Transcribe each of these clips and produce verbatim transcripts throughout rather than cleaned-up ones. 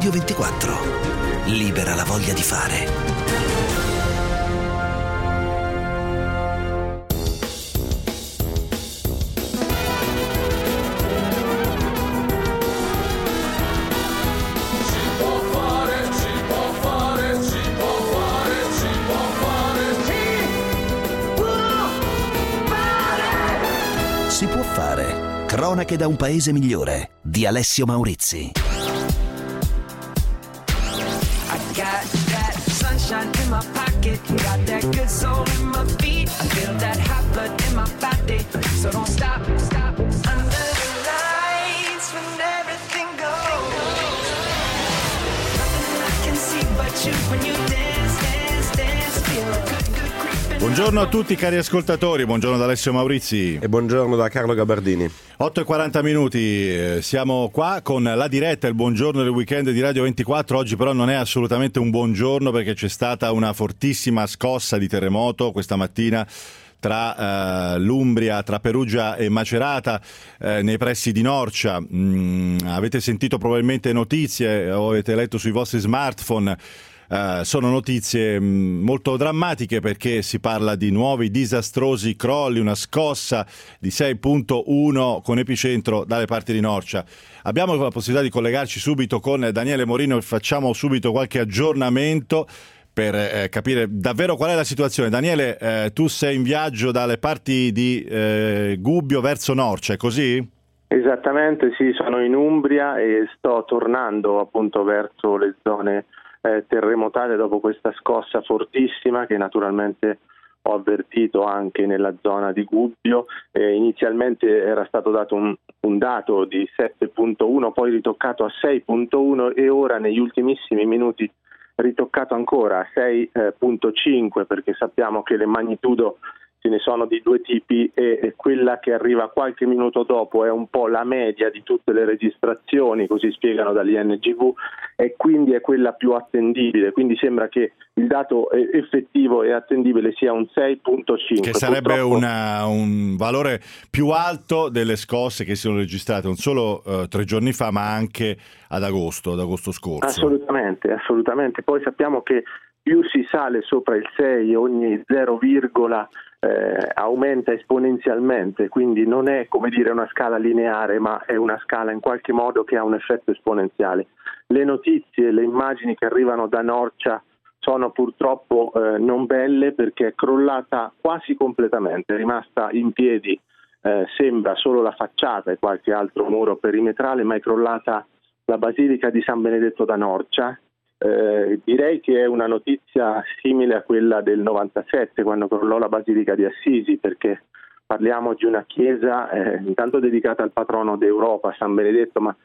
Radio ventiquattro. Libera la voglia di fare. Si può fare. Cronache da un paese migliore di Alessio Maurizi. I got that sunshine in my pocket, got that good soul in my feet. I feel that hot blood in my body, so don't stop, stop. Under the lights when everything goes, nothing I can see but you when you dance, dance, dance. Feel good, good creeping. Buongiorno a tutti cari ascoltatori, buongiorno da Alessio Maurizi. E buongiorno da Carlo Gabardini. otto e quaranta minuti, eh, siamo qua con la diretta, il buongiorno del weekend di Radio ventiquattro. Oggi però non è assolutamente un buongiorno perché c'è stata una fortissima scossa di terremoto questa mattina tra eh, l'Umbria, tra Perugia e Macerata, eh, nei pressi di Norcia. Mm, avete sentito probabilmente notizie o avete letto sui vostri smartphone. Uh, sono notizie mh, molto drammatiche perché si parla di nuovi disastrosi crolli, una scossa di sei virgola uno con epicentro dalle parti di Norcia. Abbiamo la possibilità di collegarci subito con Daniele Morino e facciamo subito qualche aggiornamento per eh, capire davvero qual è la situazione. Daniele, eh, tu sei in viaggio dalle parti di eh, Gubbio verso Norcia, è così? Esattamente, sì, sono in Umbria e sto tornando appunto verso le zone Eh, terremotate dopo questa scossa fortissima che naturalmente ho avvertito anche nella zona di Gubbio. Eh, inizialmente era stato dato un, un dato di sette virgola uno, poi ritoccato a sei virgola uno e ora negli ultimissimi minuti ritoccato ancora a sei virgola cinque, perché sappiamo che le magnitudo ce ne sono di due tipi e, e quella che arriva qualche minuto dopo è un po' la media di tutte le registrazioni, così spiegano dall'I N G V, e quindi è quella più attendibile, quindi sembra che il dato effettivo e attendibile sia un sei virgola cinque. Che sarebbe Purtroppo... una, un valore più alto delle scosse che si sono registrate non solo uh, tre giorni fa ma anche ad agosto, ad agosto scorso. Assolutamente, assolutamente. Poi sappiamo che più si sale sopra il sei, ogni zero, eh, aumenta esponenzialmente, quindi non è come dire una scala lineare, ma è una scala in qualche modo che ha un effetto esponenziale. Le notizie, le immagini che arrivano da Norcia sono purtroppo eh, non belle perché è crollata quasi completamente, è rimasta in piedi, eh, sembra solo la facciata e qualche altro muro perimetrale, ma è crollata la Basilica di San Benedetto da Norcia. Eh, direi che è una notizia simile a quella del novantasette, quando crollò la Basilica di Assisi, perché parliamo di una chiesa eh, intanto dedicata al patrono d'Europa, San Benedetto, ma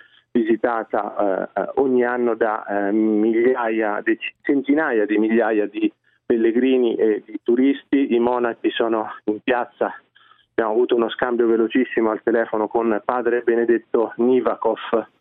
visitata eh, ogni anno da eh, migliaia, centinaia di migliaia di pellegrini e di turisti. I monaci sono in piazza. Abbiamo avuto uno scambio velocissimo al telefono con padre Benedetto Nivakov,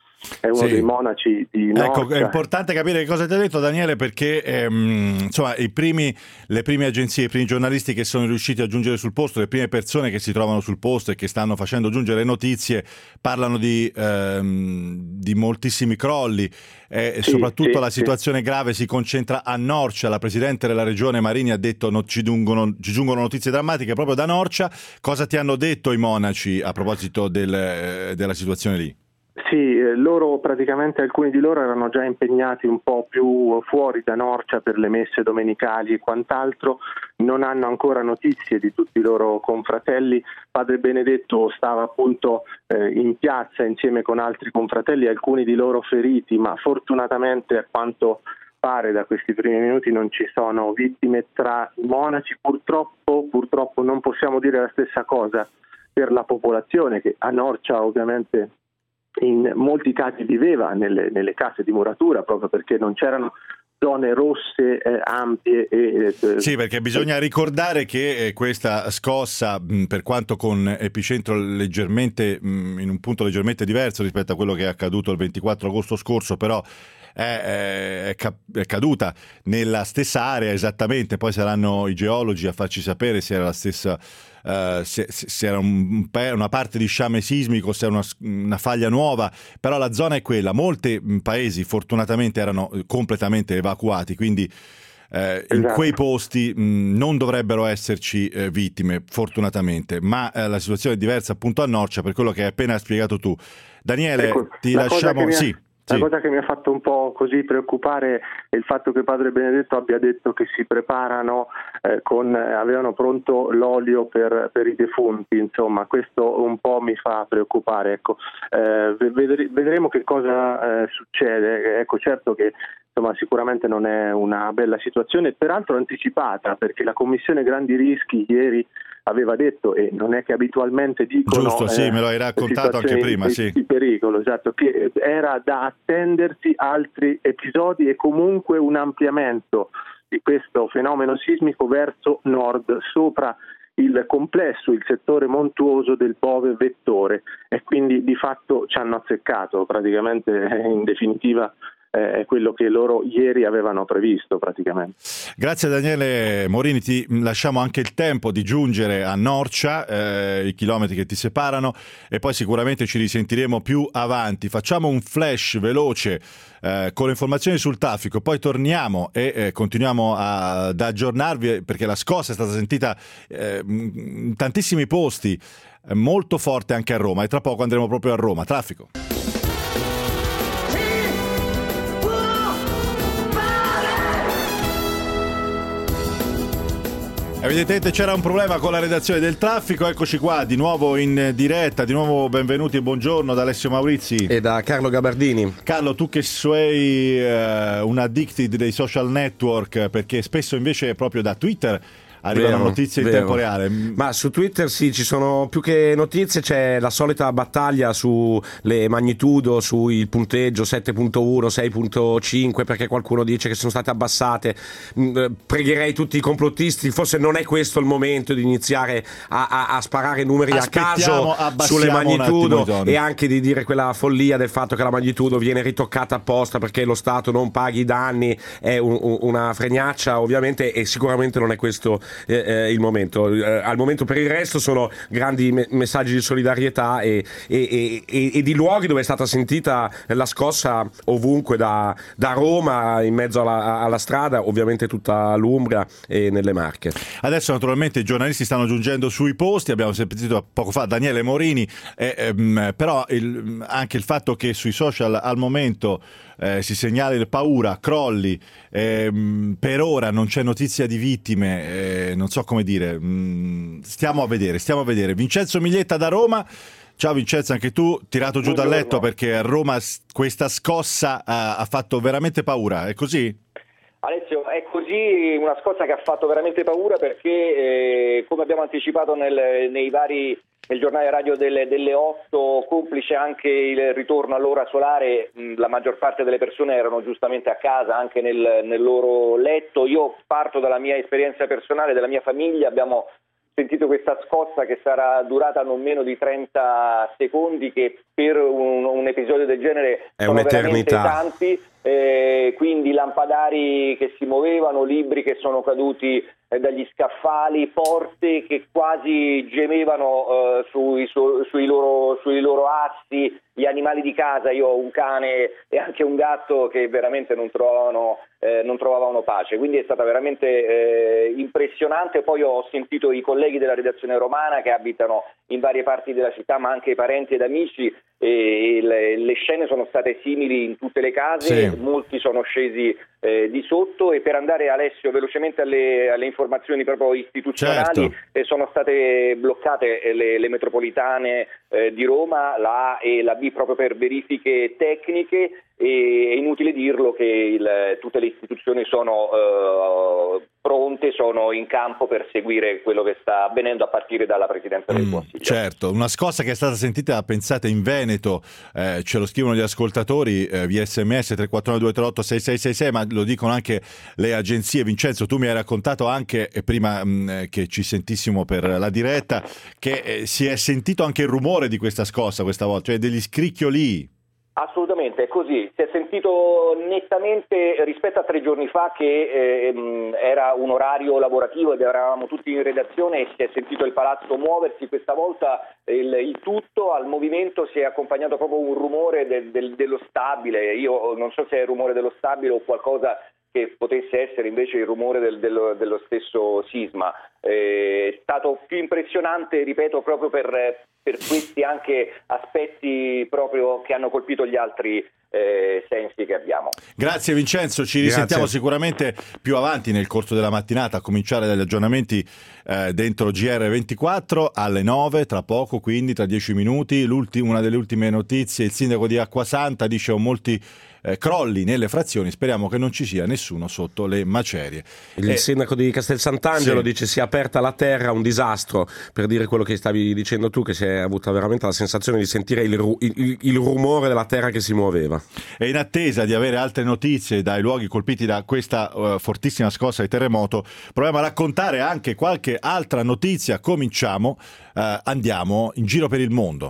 è uno sì. dei monaci di Norcia. Ecco, è importante capire che cosa ti ha detto Daniele, perché ehm, insomma i primi, le prime agenzie, i primi giornalisti che sono riusciti a giungere sul posto, le prime persone che si trovano sul posto e che stanno facendo giungere notizie parlano di, ehm, di moltissimi crolli e sì, soprattutto sì, la situazione sì. grave si concentra a Norcia. La presidente della regione Marini ha detto no, ci, giungono, ci giungono notizie drammatiche proprio da Norcia. Cosa ti hanno detto i monaci a proposito del, della situazione lì? Sì, loro praticamente alcuni di loro erano già impegnati un po' più fuori da Norcia per le messe domenicali e quant'altro, non hanno ancora notizie di tutti i loro confratelli. Padre Benedetto stava appunto eh, in piazza insieme con altri confratelli, alcuni di loro feriti, ma fortunatamente a quanto pare da questi primi minuti non ci sono vittime tra i monaci. Purtroppo, purtroppo non possiamo dire la stessa cosa per la popolazione, che a Norcia ovviamente in molti casi viveva nelle, nelle case di muratura, proprio perché non c'erano zone rosse eh, ampie. E, eh, sì, perché bisogna ricordare che eh, questa scossa, mh, per quanto con epicentro leggermente mh, in un punto leggermente diverso rispetto a quello che è accaduto il ventiquattro agosto scorso, però è, è, è caduta nella stessa area esattamente. Poi saranno i geologi a farci sapere se era la stessa uh, se, se era un, una parte di sciame sismico, se era una, una faglia nuova, però la zona è quella. Molti paesi fortunatamente erano completamente evacuati, quindi Eh, in esatto. quei posti mh, non dovrebbero esserci eh, vittime, fortunatamente, ma eh, la situazione è diversa appunto a Norcia, per quello che hai appena spiegato tu. Daniele, ecco, ti la lasciamo... Cosa Sì, la sì. cosa che mi ha fatto un po' così preoccupare è il fatto che Padre Benedetto abbia detto che si preparano eh, con eh, avevano pronto l'olio per, per i defunti, insomma questo un po' mi fa preoccupare, ecco. Eh, vedre- vedremo che cosa eh, succede, ecco, certo che insomma sicuramente non è una bella situazione, peraltro anticipata, perché la Commissione Grandi Rischi ieri aveva detto, e non è che abitualmente dicono Giusto, sì, eh, me lo hai raccontato anche prima, di, sì. di pericolo, esatto, che era da attendersi altri episodi e comunque un ampliamento di questo fenomeno sismico verso nord, sopra il complesso, il settore montuoso del Bove Vettore, e quindi di fatto ci hanno azzeccato praticamente, in definitiva è quello che loro ieri avevano previsto praticamente. Grazie Daniele Morini, ti lasciamo anche il tempo di giungere a Norcia, eh, i chilometri che ti separano, e poi sicuramente ci risentiremo più avanti. Facciamo un flash veloce eh, con le informazioni sul traffico, poi torniamo e eh, continuiamo a, ad aggiornarvi, perché la scossa è stata sentita eh, in tantissimi posti, eh, molto forte anche a Roma, e tra poco andremo proprio a Roma. Traffico. Evidentemente c'era un problema con la redazione del traffico, eccoci qua di nuovo in diretta, di nuovo benvenuti e buongiorno da Alessio Maurizi e da Carlo Gabardini. Carlo, tu che sei eh, un addicted dei social network, perché spesso invece è proprio da Twitter arrivano Vero, notizie in vero. tempo reale. Ma su Twitter sì, ci sono più che notizie, c'è la solita battaglia sulle magnitudo, sul punteggio sette virgola uno, sei virgola cinque, perché qualcuno dice che sono state abbassate. Pregherei tutti i complottisti, forse non è questo il momento di iniziare a, a, a sparare numeri Aspettiamo, a caso sulle magnitudo, e anche di dire quella follia del fatto che la magnitudo viene ritoccata apposta perché lo Stato non paghi i danni. È un, un, una fregnaccia ovviamente, e sicuramente non è questo Eh, eh, il momento. Eh, al momento per il resto sono grandi me- messaggi di solidarietà e, e, e, e di luoghi dove è stata sentita la scossa ovunque, da, da Roma in mezzo alla, alla strada, ovviamente tutta l'Umbria e nelle Marche. Adesso naturalmente i giornalisti stanno giungendo sui posti, abbiamo sentito poco fa Daniele Morini, eh, ehm, però il, anche il fatto che sui social al momento Eh, si segnala il paura, crolli, ehm, per ora non c'è notizia di vittime, eh, non so come dire, mh, stiamo a vedere, stiamo a vedere. Vincenzo Miglietta da Roma. Ciao Vincenzo, anche tu tirato giù dal letto perché a Roma questa scossa ha, ha fatto veramente paura, è così? Alessio, è così, una scossa che ha fatto veramente paura perché eh, come abbiamo anticipato nel, nei vari nel giornale radio delle, delle otto, complice anche il ritorno all'ora solare, mh, la maggior parte delle persone erano giustamente a casa, anche nel, nel loro letto. Io parto dalla mia esperienza personale, della mia famiglia, abbiamo sentito questa scossa che sarà durata non meno di trenta secondi, che per un, un episodio del genere è sono un'eternità. veramente tanti, eh, quindi lampadari che si muovevano, libri che sono caduti eh, dagli scaffali, porte che quasi gemevano eh, sui, su, sui, loro, sui loro assi, gli animali di casa, io ho un cane e anche un gatto che veramente non trovavano, eh, non trovavano pace, quindi è stata veramente eh, impressionante. Poi ho sentito i colleghi della redazione romana che abitano in varie parti della città, ma anche i parenti ed amici, e le, le scene sono state simili in tutte le case, sì. Molti sono scesi eh, di sotto, e per andare, Alessio, velocemente alle, alle informazioni proprio istituzionali, certo. eh, sono state bloccate le, le metropolitane eh, di Roma, la A e la B, proprio per verifiche tecniche, e è inutile dirlo che il, tutte le istituzioni sono eh, pronte, sono in campo per seguire quello che sta avvenendo a partire dalla Presidenza del mm, Consiglio. Certo, una scossa che è stata sentita, pensate, in Veneto, eh, ce lo scrivono gli ascoltatori eh, via sms tre quattro nove due tre otto sei sei sei sei, ma lo dicono anche le agenzie. Vincenzo, tu mi hai raccontato anche eh, prima mh, che ci sentissimo per la diretta che eh, si è sentito anche il rumore di questa scossa questa volta, cioè degli scricchioli. Assolutamente. assolutamente, è così. Si è sentito nettamente rispetto a tre giorni fa che eh, era un orario lavorativo ed eravamo tutti in redazione e si è sentito il palazzo muoversi. Questa volta il, il tutto al movimento si è accompagnato proprio un rumore del, del, dello stabile. Io non so se è il rumore dello stabile o qualcosa che potesse essere invece il rumore del, dello, dello stesso sisma. Eh, è stato più impressionante, ripeto, proprio per, per questi anche aspetti proprio che hanno colpito gli altri eh, sensi che abbiamo. Grazie Vincenzo, ci risentiamo Grazie. sicuramente più avanti nel corso della mattinata, a cominciare dagli aggiornamenti eh, dentro G R ventiquattro alle nove, tra poco, quindi tra dieci minuti. Una delle ultime notizie, il sindaco di Acquasanta dice ho molti Eh, crolli nelle frazioni, speriamo che non ci sia nessuno sotto le macerie. Il eh, sindaco di Castel Sant'Angelo sì. dice si è aperta la terra, un disastro, per dire quello che stavi dicendo tu, che si è avuta veramente la sensazione di sentire il, ru- il, il rumore della terra che si muoveva. E in attesa di avere altre notizie dai luoghi colpiti da questa uh, fortissima scossa di terremoto, proviamo a raccontare anche qualche altra notizia. Cominciamo, uh, andiamo in giro per il mondo.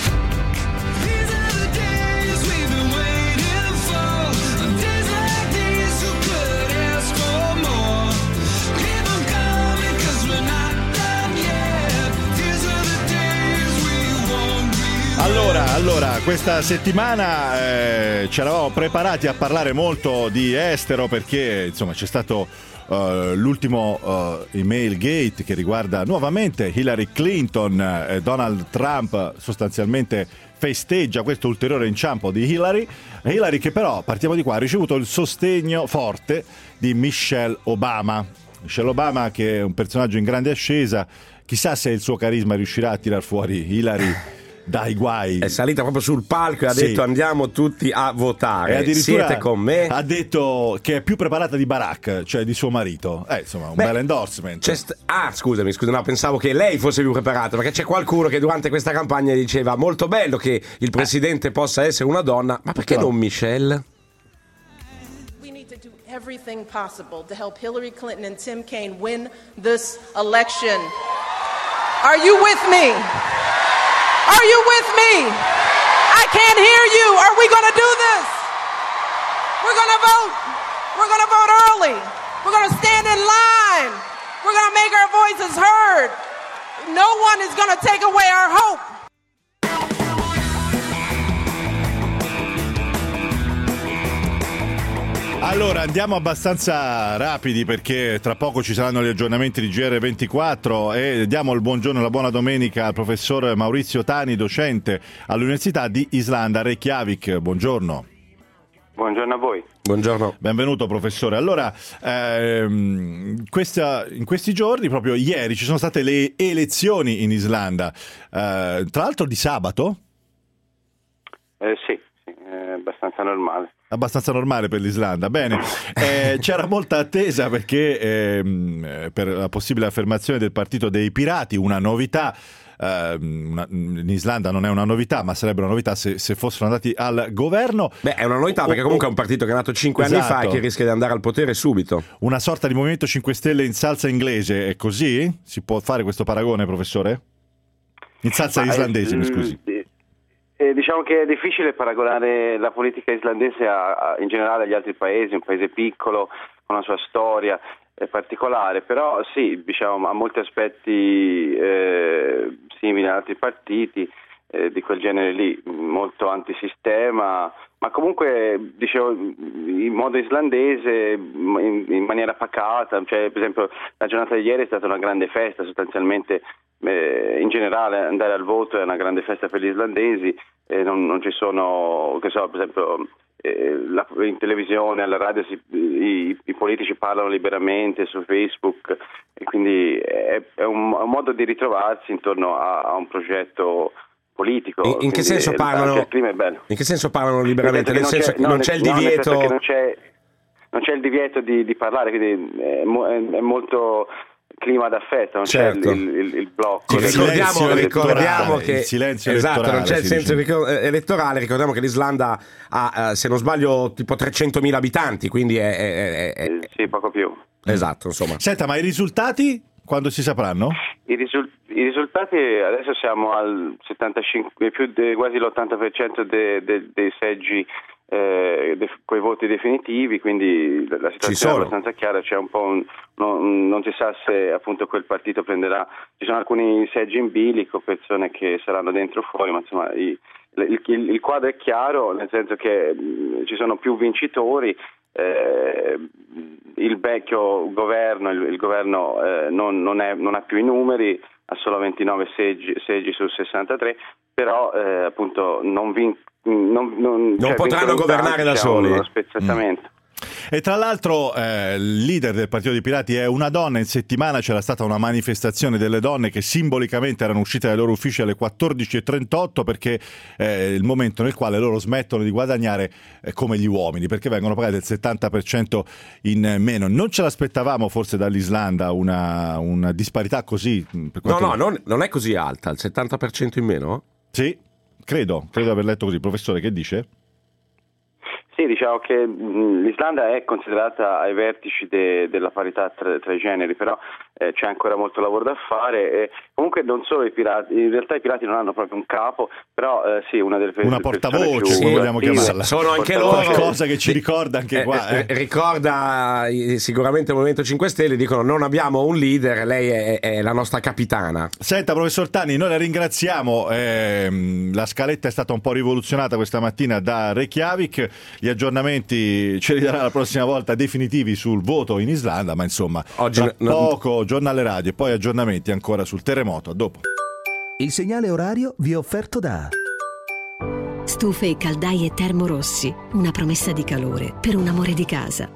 Allora, allora, questa settimana eh, ci eravamo preparati a parlare molto di estero perché insomma c'è stato uh, l'ultimo uh, email gate che riguarda nuovamente Hillary Clinton e Donald Trump sostanzialmente festeggia questo ulteriore inciampo di Hillary. Hillary che però, partiamo di qua, ha ricevuto il sostegno forte di Michelle Obama. Michelle Obama che è un personaggio in grande ascesa, chissà se il suo carisma riuscirà a tirar fuori Hillary dai guai. È salita proprio sul palco e ha sì. detto andiamo tutti a votare, e siete con me? Ha detto che è più preparata di Barack, cioè di suo marito. Eh, insomma, un Beh, bel endorsement. St- ah, scusami, scusa, no, pensavo che lei fosse più preparata, perché c'è qualcuno che durante questa campagna diceva molto bello che il presidente eh. possa essere una donna, ma perché no. non Michelle? We need to do everything possible to help Hillary Clinton and Tim Kaine win this election. Are you with me? Are you with me? I can't hear you. Are we going to do this? We're going to vote. We're going to vote early. We're going to stand in line. We're going to make our voices heard. No one is going to take away our hope. Allora andiamo abbastanza rapidi perché tra poco ci saranno gli aggiornamenti di G R ventiquattro e diamo il buongiorno e la buona domenica al professor Maurizio Tani, docente all'Università di Islanda Reykjavik. Buongiorno. Buongiorno a voi. Buongiorno. Benvenuto professore. Allora, ehm, questa, in questi giorni, proprio ieri, ci sono state le elezioni in Islanda, eh, tra l'altro di sabato? Eh, sì, sì, è abbastanza normale. Abbastanza normale per l'Islanda, bene. Eh, c'era molta attesa perché ehm, per la possibile affermazione del partito dei pirati, una novità. Uh, una, in Islanda non è una novità, ma sarebbe una novità se, se fossero andati al governo. Beh, è una novità perché comunque è un partito che è nato cinque esatto. anni fa e che rischia di andare al potere subito. Una sorta di Movimento cinque Stelle in salsa inglese, è così? Si può fare questo paragone, professore? In salsa ma islandese, è, mi scusi. Eh, diciamo che è difficile paragonare la politica islandese a, a, in generale agli altri paesi, un paese piccolo, con una sua storia particolare, però sì, diciamo, ha molti aspetti eh, simili ad altri partiti eh, di quel genere lì, molto antisistema, ma comunque dicevo in modo islandese, in, in maniera pacata, cioè per esempio la giornata di ieri è stata una grande festa, sostanzialmente eh, in generale andare al voto è una grande festa per gli islandesi, eh, non, non ci sono, che so, per esempio La, in televisione, alla radio si, i, i politici parlano liberamente su Facebook e quindi è, è, un, è un modo di ritrovarsi intorno a, a un progetto politico. In, in che senso parlano? Il clima è bello. In che senso parlano liberamente? Nel senso che non c'è il divieto? No, non c'è, non c'è il divieto di, di parlare, quindi è, è molto clima d'affetto, non certo. c'è il, il, il blocco. Ricordiamo, ricordiamo che il silenzio esatto, elettorale, non c'è il senso dice. elettorale. Ricordiamo che l'Islanda ha, se non sbaglio, tipo trecentomila abitanti, quindi è, è, è, è... sì, poco più. Esatto, insomma. Senta, ma i risultati quando si sapranno? I, risul- i risultati adesso siamo al settantacinque, più di quasi l'ottanta per cento de, de, dei seggi eh, de, coi voti definitivi, quindi la situazione è abbastanza chiara, c'è un po' un, non, non si sa se appunto quel partito prenderà, ci sono alcuni seggi in bilico, persone che saranno dentro o fuori, ma insomma i, il, il, il quadro è chiaro, nel senso che mh, ci sono più vincitori. Eh, il vecchio governo, il, il governo eh, non, non, è, non ha più i numeri, ha solo ventinove seggi, seggi su sessantatré, però eh, appunto non, vin- non, non, non cioè, potranno governare da soli. Uno spezzettamento. Mm. E tra l'altro eh, il leader del Partito dei Pirati è una donna. In settimana c'era stata una manifestazione delle donne che simbolicamente erano uscite dai loro uffici alle quattordici e trentotto, perché è eh, il momento nel quale loro smettono di guadagnare eh, come gli uomini, perché vengono pagati il settanta per cento in meno. Non ce l'aspettavamo forse dall'Islanda una, una disparità così? Per no, no, non, non è così alta, il settanta per cento in meno? Sì, credo, credo aver letto così. Professore, che dice? Sì, diciamo che l'Islanda è considerata ai vertici de, della parità tra, tra i generi, però eh, c'è ancora molto lavoro da fare. E comunque non solo i pirati, in realtà i pirati non hanno proprio un capo, però eh, sì, una delle una portavoce, sì, vogliamo chiamarla. Sono anche loro qualcosa che ci ricorda anche eh, qua. Eh. Ricorda sicuramente il Movimento cinque Stelle, dicono non abbiamo un leader, lei è, è la nostra capitana. Senta, professor Tani, noi la ringraziamo. Eh, la scaletta è stata un po' rivoluzionata questa mattina da Reykjavik. Gli aggiornamenti ce li darà la prossima volta definitivi sul voto in Islanda, ma insomma oggi tra no, poco giornale radio e poi aggiornamenti ancora sul terremoto. A dopo. Il segnale orario vi è offerto da Stufe e caldaie Termorossi, una promessa di calore per un amore di casa.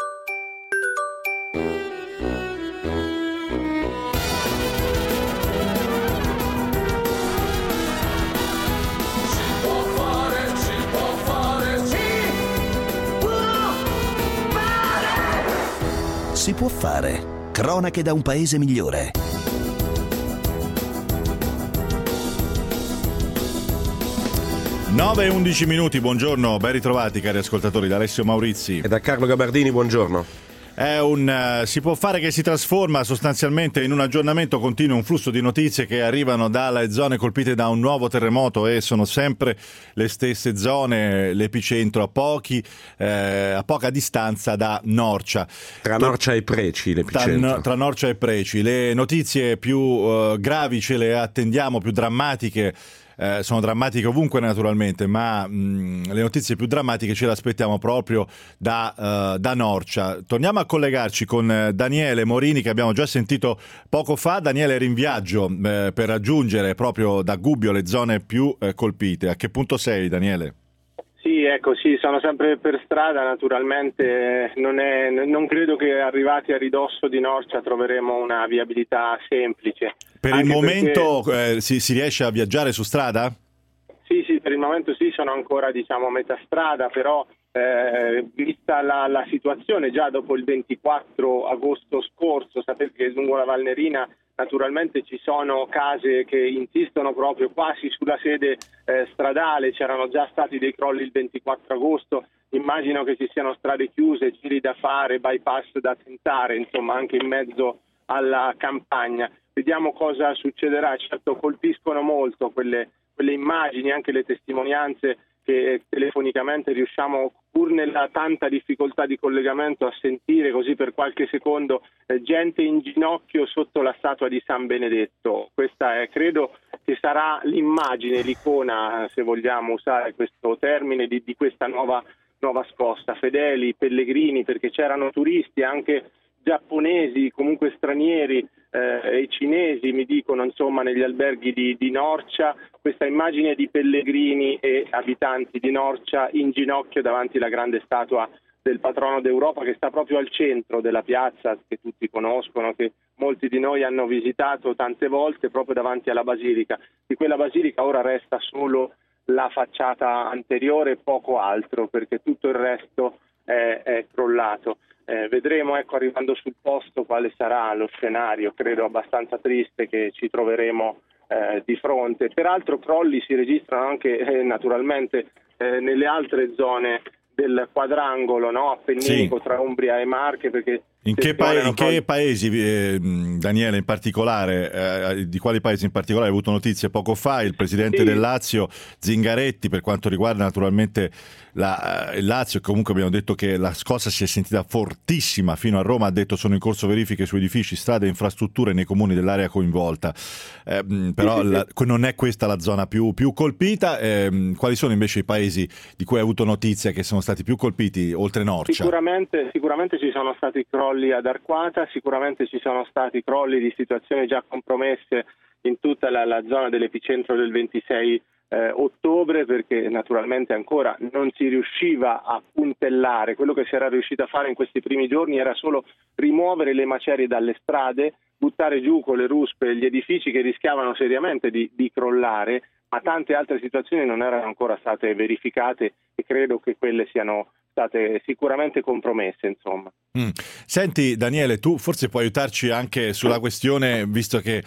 Si può fare. Cronache da un paese migliore. nove e undici minuti, buongiorno, ben ritrovati cari ascoltatori da Alessio Maurizi e da Carlo Gabardini, buongiorno. È un uh, si può fare che si trasforma sostanzialmente in un aggiornamento continuo, un flusso di notizie che arrivano dalle zone colpite da un nuovo terremoto, e sono sempre le stesse zone, l'epicentro a pochi eh, a poca distanza da Norcia. Tra Norcia e Preci l'epicentro. Tra, tra Norcia e Preci. Le notizie più uh, gravi ce le attendiamo, più drammatiche. Eh, sono drammatiche ovunque naturalmente, ma mh, le notizie più drammatiche ce le aspettiamo proprio da, uh, da Norcia. Torniamo a collegarci con uh, Daniele Morini, che abbiamo già sentito poco fa. Daniele era in viaggio eh, per raggiungere proprio da Gubbio le zone più eh, colpite. A che punto sei, Daniele? Sì, ecco, sì, sono sempre per strada, naturalmente non, è, non credo che arrivati a ridosso di Norcia troveremo una viabilità semplice. Per Anche il momento perché... eh, si, si riesce a viaggiare su strada? Sì, sì, per il momento sì, sono ancora diciamo a metà strada, però eh, vista la, la situazione già dopo il ventiquattro agosto scorso, sapete che lungo la Valnerina naturalmente ci sono case che insistono proprio quasi sulla sede eh, stradale, c'erano già stati dei crolli il ventiquattro agosto, immagino che ci siano strade chiuse, giri da fare, bypass da tentare, insomma anche in mezzo alla campagna. Vediamo cosa succederà, certo colpiscono molto quelle, quelle immagini, anche le testimonianze che telefonicamente riusciamo, pur nella tanta difficoltà di collegamento, a sentire così per qualche secondo eh, gente in ginocchio sotto la statua di San Benedetto. Questa è, credo che sarà l'immagine, l'icona, se vogliamo usare questo termine, di, di questa nuova, nuova scossa. Fedeli, pellegrini, perché c'erano turisti anche giapponesi, comunque stranieri eh, e cinesi, mi dicono, insomma, negli alberghi di, di Norcia, questa immagine di pellegrini e abitanti di Norcia in ginocchio davanti alla grande statua del patrono d'Europa, che sta proprio al centro della piazza, che tutti conoscono, che molti di noi hanno visitato tante volte, proprio davanti alla basilica. Di quella basilica ora resta solo la facciata anteriore e poco altro, perché tutto il resto è, è crollato. Eh, vedremo, ecco, arrivando sul posto, quale sarà lo scenario, credo abbastanza triste, che ci troveremo eh, di fronte. Peraltro crolli si registrano anche eh, naturalmente eh, nelle altre zone del quadrangolo, no? Appenninico, sì, tra Umbria e Marche, perché In che, pa- in che paesi, eh, Daniele, in particolare, eh, di quali paesi in particolare hai avuto notizie poco fa? Il presidente sì. del Lazio, Zingaretti, per quanto riguarda naturalmente la, il Lazio, comunque abbiamo detto che la scossa si è sentita fortissima fino a Roma, ha detto sono in corso verifiche su edifici, strade e infrastrutture nei comuni dell'area coinvolta, eh, però la, non è questa la zona più, più colpita. Eh, quali sono invece i paesi di cui hai avuto notizia che sono stati più colpiti oltre Norcia? Sicuramente, sicuramente ci sono stati crolli ad Arquata, sicuramente ci sono stati crolli di situazioni già compromesse in tutta la, la zona dell'epicentro del ventisei eh, ottobre, perché naturalmente ancora non si riusciva a puntellare. Quello che si era riuscito a fare in questi primi giorni era solo rimuovere le macerie dalle strade, buttare giù con le ruspe gli edifici che rischiavano seriamente di, di crollare, ma tante altre situazioni non erano ancora state verificate e credo che quelle siano state sicuramente compromesse, insomma. Mm. Senti Daniele, tu forse puoi aiutarci anche sulla questione, visto che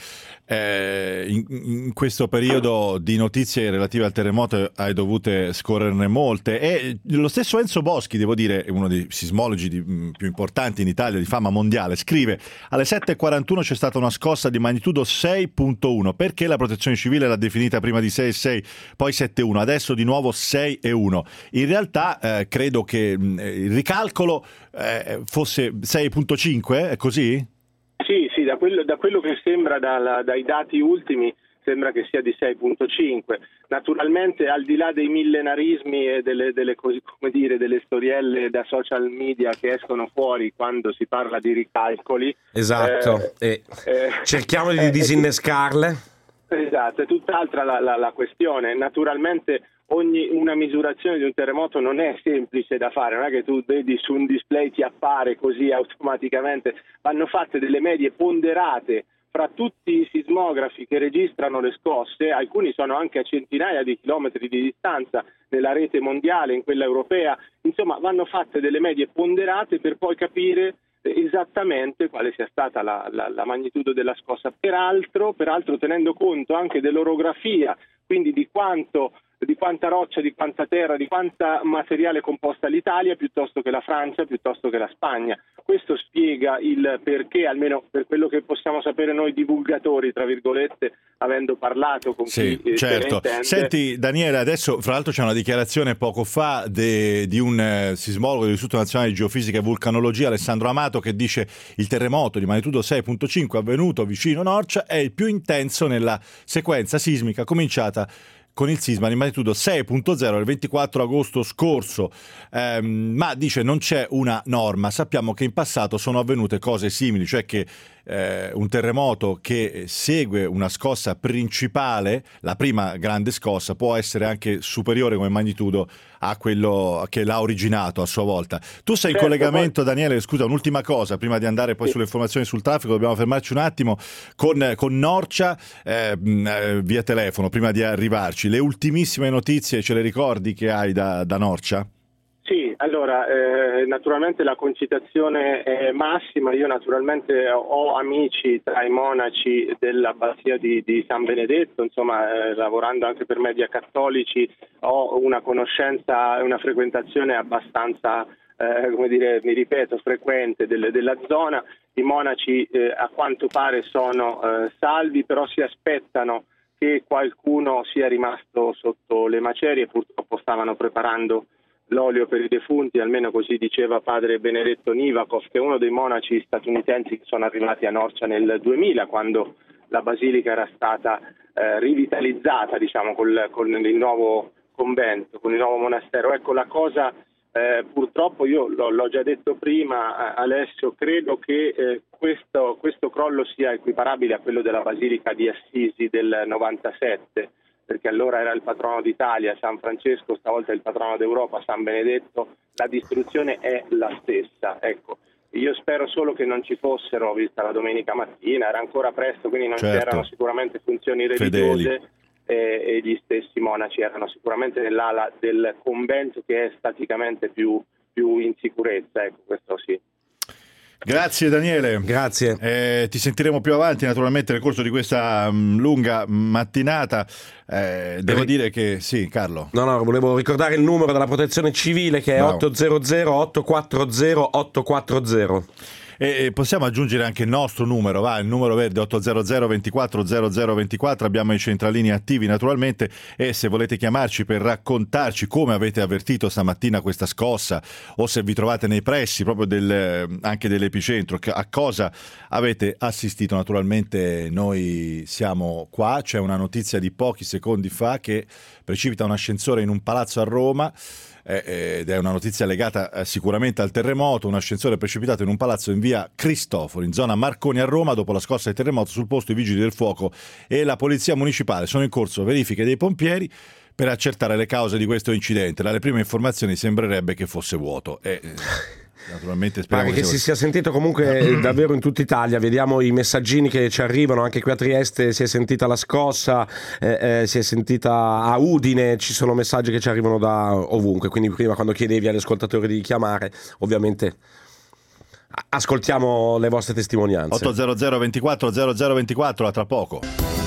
eh, in, in questo periodo di notizie relative al terremoto hai dovute scorrerne molte, e lo stesso Enzo Boschi, devo dire, uno dei sismologi di, mh, più importanti in Italia, di fama mondiale, scrive: alle sette e quarantuno c'è stata una scossa di magnitudo sei virgola uno, perché la protezione civile l'ha definita prima di sei virgola sei, poi sette virgola uno, adesso di nuovo sei virgola uno. In realtà eh, credo che il ricalcolo eh, fosse sei virgola cinque, è così? Sì, sì, da quello, da quello che sembra dalla, dai dati ultimi sembra che sia di sei virgola cinque. Naturalmente, al di là dei millenarismi e delle, delle, così, come dire, delle storielle da social media che escono fuori quando si parla di ricalcoli, esatto, eh, e eh, cerchiamo di eh, disinnescarle. Esatto, è tutt'altra la, la, la questione. Naturalmente ogni una misurazione di un terremoto non è semplice da fare, non è che tu vedi su un display ti appare così automaticamente, vanno fatte delle medie ponderate fra tutti i sismografi che registrano le scosse, alcuni sono anche a centinaia di chilometri di distanza nella rete mondiale, in quella europea, insomma vanno fatte delle medie ponderate per poi capire esattamente quale sia stata la, la, la magnitudo della scossa, peraltro, peraltro tenendo conto anche dell'orografia, quindi di quanto di quanta roccia, di quanta terra, di quanta materiale composta l'Italia piuttosto che la Francia, piuttosto che la Spagna. Questo spiega il perché, almeno per quello che possiamo sapere noi divulgatori, tra virgolette, avendo parlato con sì, chi certo. se ne intende. Senti Daniele, adesso fra l'altro c'è una dichiarazione poco fa de, di un eh, sismologo dell'Istituto Nazionale di Geofisica e Vulcanologia, Alessandro Amato, che dice: il terremoto di magnitudo sei virgola cinque avvenuto vicino Norcia è il più intenso nella sequenza sismica cominciata con il sisma di magnitudo sei virgola zero il ventiquattro agosto scorso, eh, ma dice non c'è una norma, sappiamo che in passato sono avvenute cose simili, cioè che eh, un terremoto che segue una scossa principale, la prima grande scossa, può essere anche superiore come magnitudo a quello che l'ha originato a sua volta. Tu sei in certo, collegamento, poi... Daniele, scusa, un'ultima cosa prima di andare poi sì. sulle informazioni sul traffico, dobbiamo fermarci un attimo con, con Norcia eh, via telefono prima di arrivarci. Le ultimissime notizie ce le ricordi che hai da, da Norcia? Sì, allora eh, naturalmente la concitazione è massima. Io naturalmente ho amici tra i monaci dell'abbazia di, di San Benedetto, insomma eh, lavorando anche per media cattolici ho una conoscenza, una frequentazione abbastanza eh, come dire, mi ripeto, frequente del, della zona. I monaci eh, a quanto pare sono eh, salvi, però si aspettano che qualcuno sia rimasto sotto le macerie, purtroppo stavano preparando l'olio per i defunti, almeno così diceva padre Benedetto Nivakov, che è uno dei monaci statunitensi che sono arrivati a Norcia nel duemila, quando la basilica era stata eh, rivitalizzata, diciamo, col, con il nuovo convento, con il nuovo monastero. Ecco, la cosa eh, purtroppo, io l'ho, l'ho già detto prima, Alessio, credo che eh, questo, questo crollo sia equiparabile a quello della basilica di Assisi del novantasette, perché allora era il patrono d'Italia, San Francesco, stavolta è il patrono d'Europa, San Benedetto. La distruzione è la stessa. Ecco, io spero solo che non ci fossero, vista la domenica mattina, era ancora presto, quindi non certo. c'erano sicuramente funzioni religiose e, e gli stessi monaci erano sicuramente nell'ala del convento che è staticamente più, più in sicurezza, ecco, questo sì. Grazie Daniele. Grazie. Eh, ti sentiremo più avanti naturalmente nel corso di questa um, lunga mattinata. Eh, devo eh, dire che sì, Carlo. No, no, volevo ricordare il numero della protezione civile che è otto zero zero otto quattro zero otto quattro zero. E, e possiamo aggiungere anche il nostro numero, va, il numero verde ottocento ventiquattro zero zero ventiquattro, abbiamo i centralini attivi naturalmente, e se volete chiamarci per raccontarci come avete avvertito stamattina questa scossa, o se vi trovate nei pressi proprio del, anche dell'epicentro, a cosa avete assistito, naturalmente noi siamo qua. C'è una notizia di pochi secondi fa che precipita un ascensore in un palazzo a Roma, ed è una notizia legata sicuramente al terremoto. Un ascensore precipitato in un palazzo in via Cristofori, in zona Marconi a Roma. Dopo la scossa del terremoto, sul posto i vigili del fuoco e la polizia municipale. Sono in corso verifiche dei pompieri per accertare le cause di questo incidente. Dalle prime informazioni sembrerebbe che fosse vuoto e naturalmente speriamo che, che si sia... sia sentito comunque davvero in tutta Italia. Vediamo i messaggini che ci arrivano, anche qui a Trieste si è sentita la scossa, eh, eh, si è sentita a Udine, ci sono messaggi che ci arrivano da ovunque, quindi prima, quando chiedevi agli ascoltatori di chiamare, ovviamente ascoltiamo le vostre testimonianze. ottocento ventiquattro zero zero ventiquattro, a tra poco.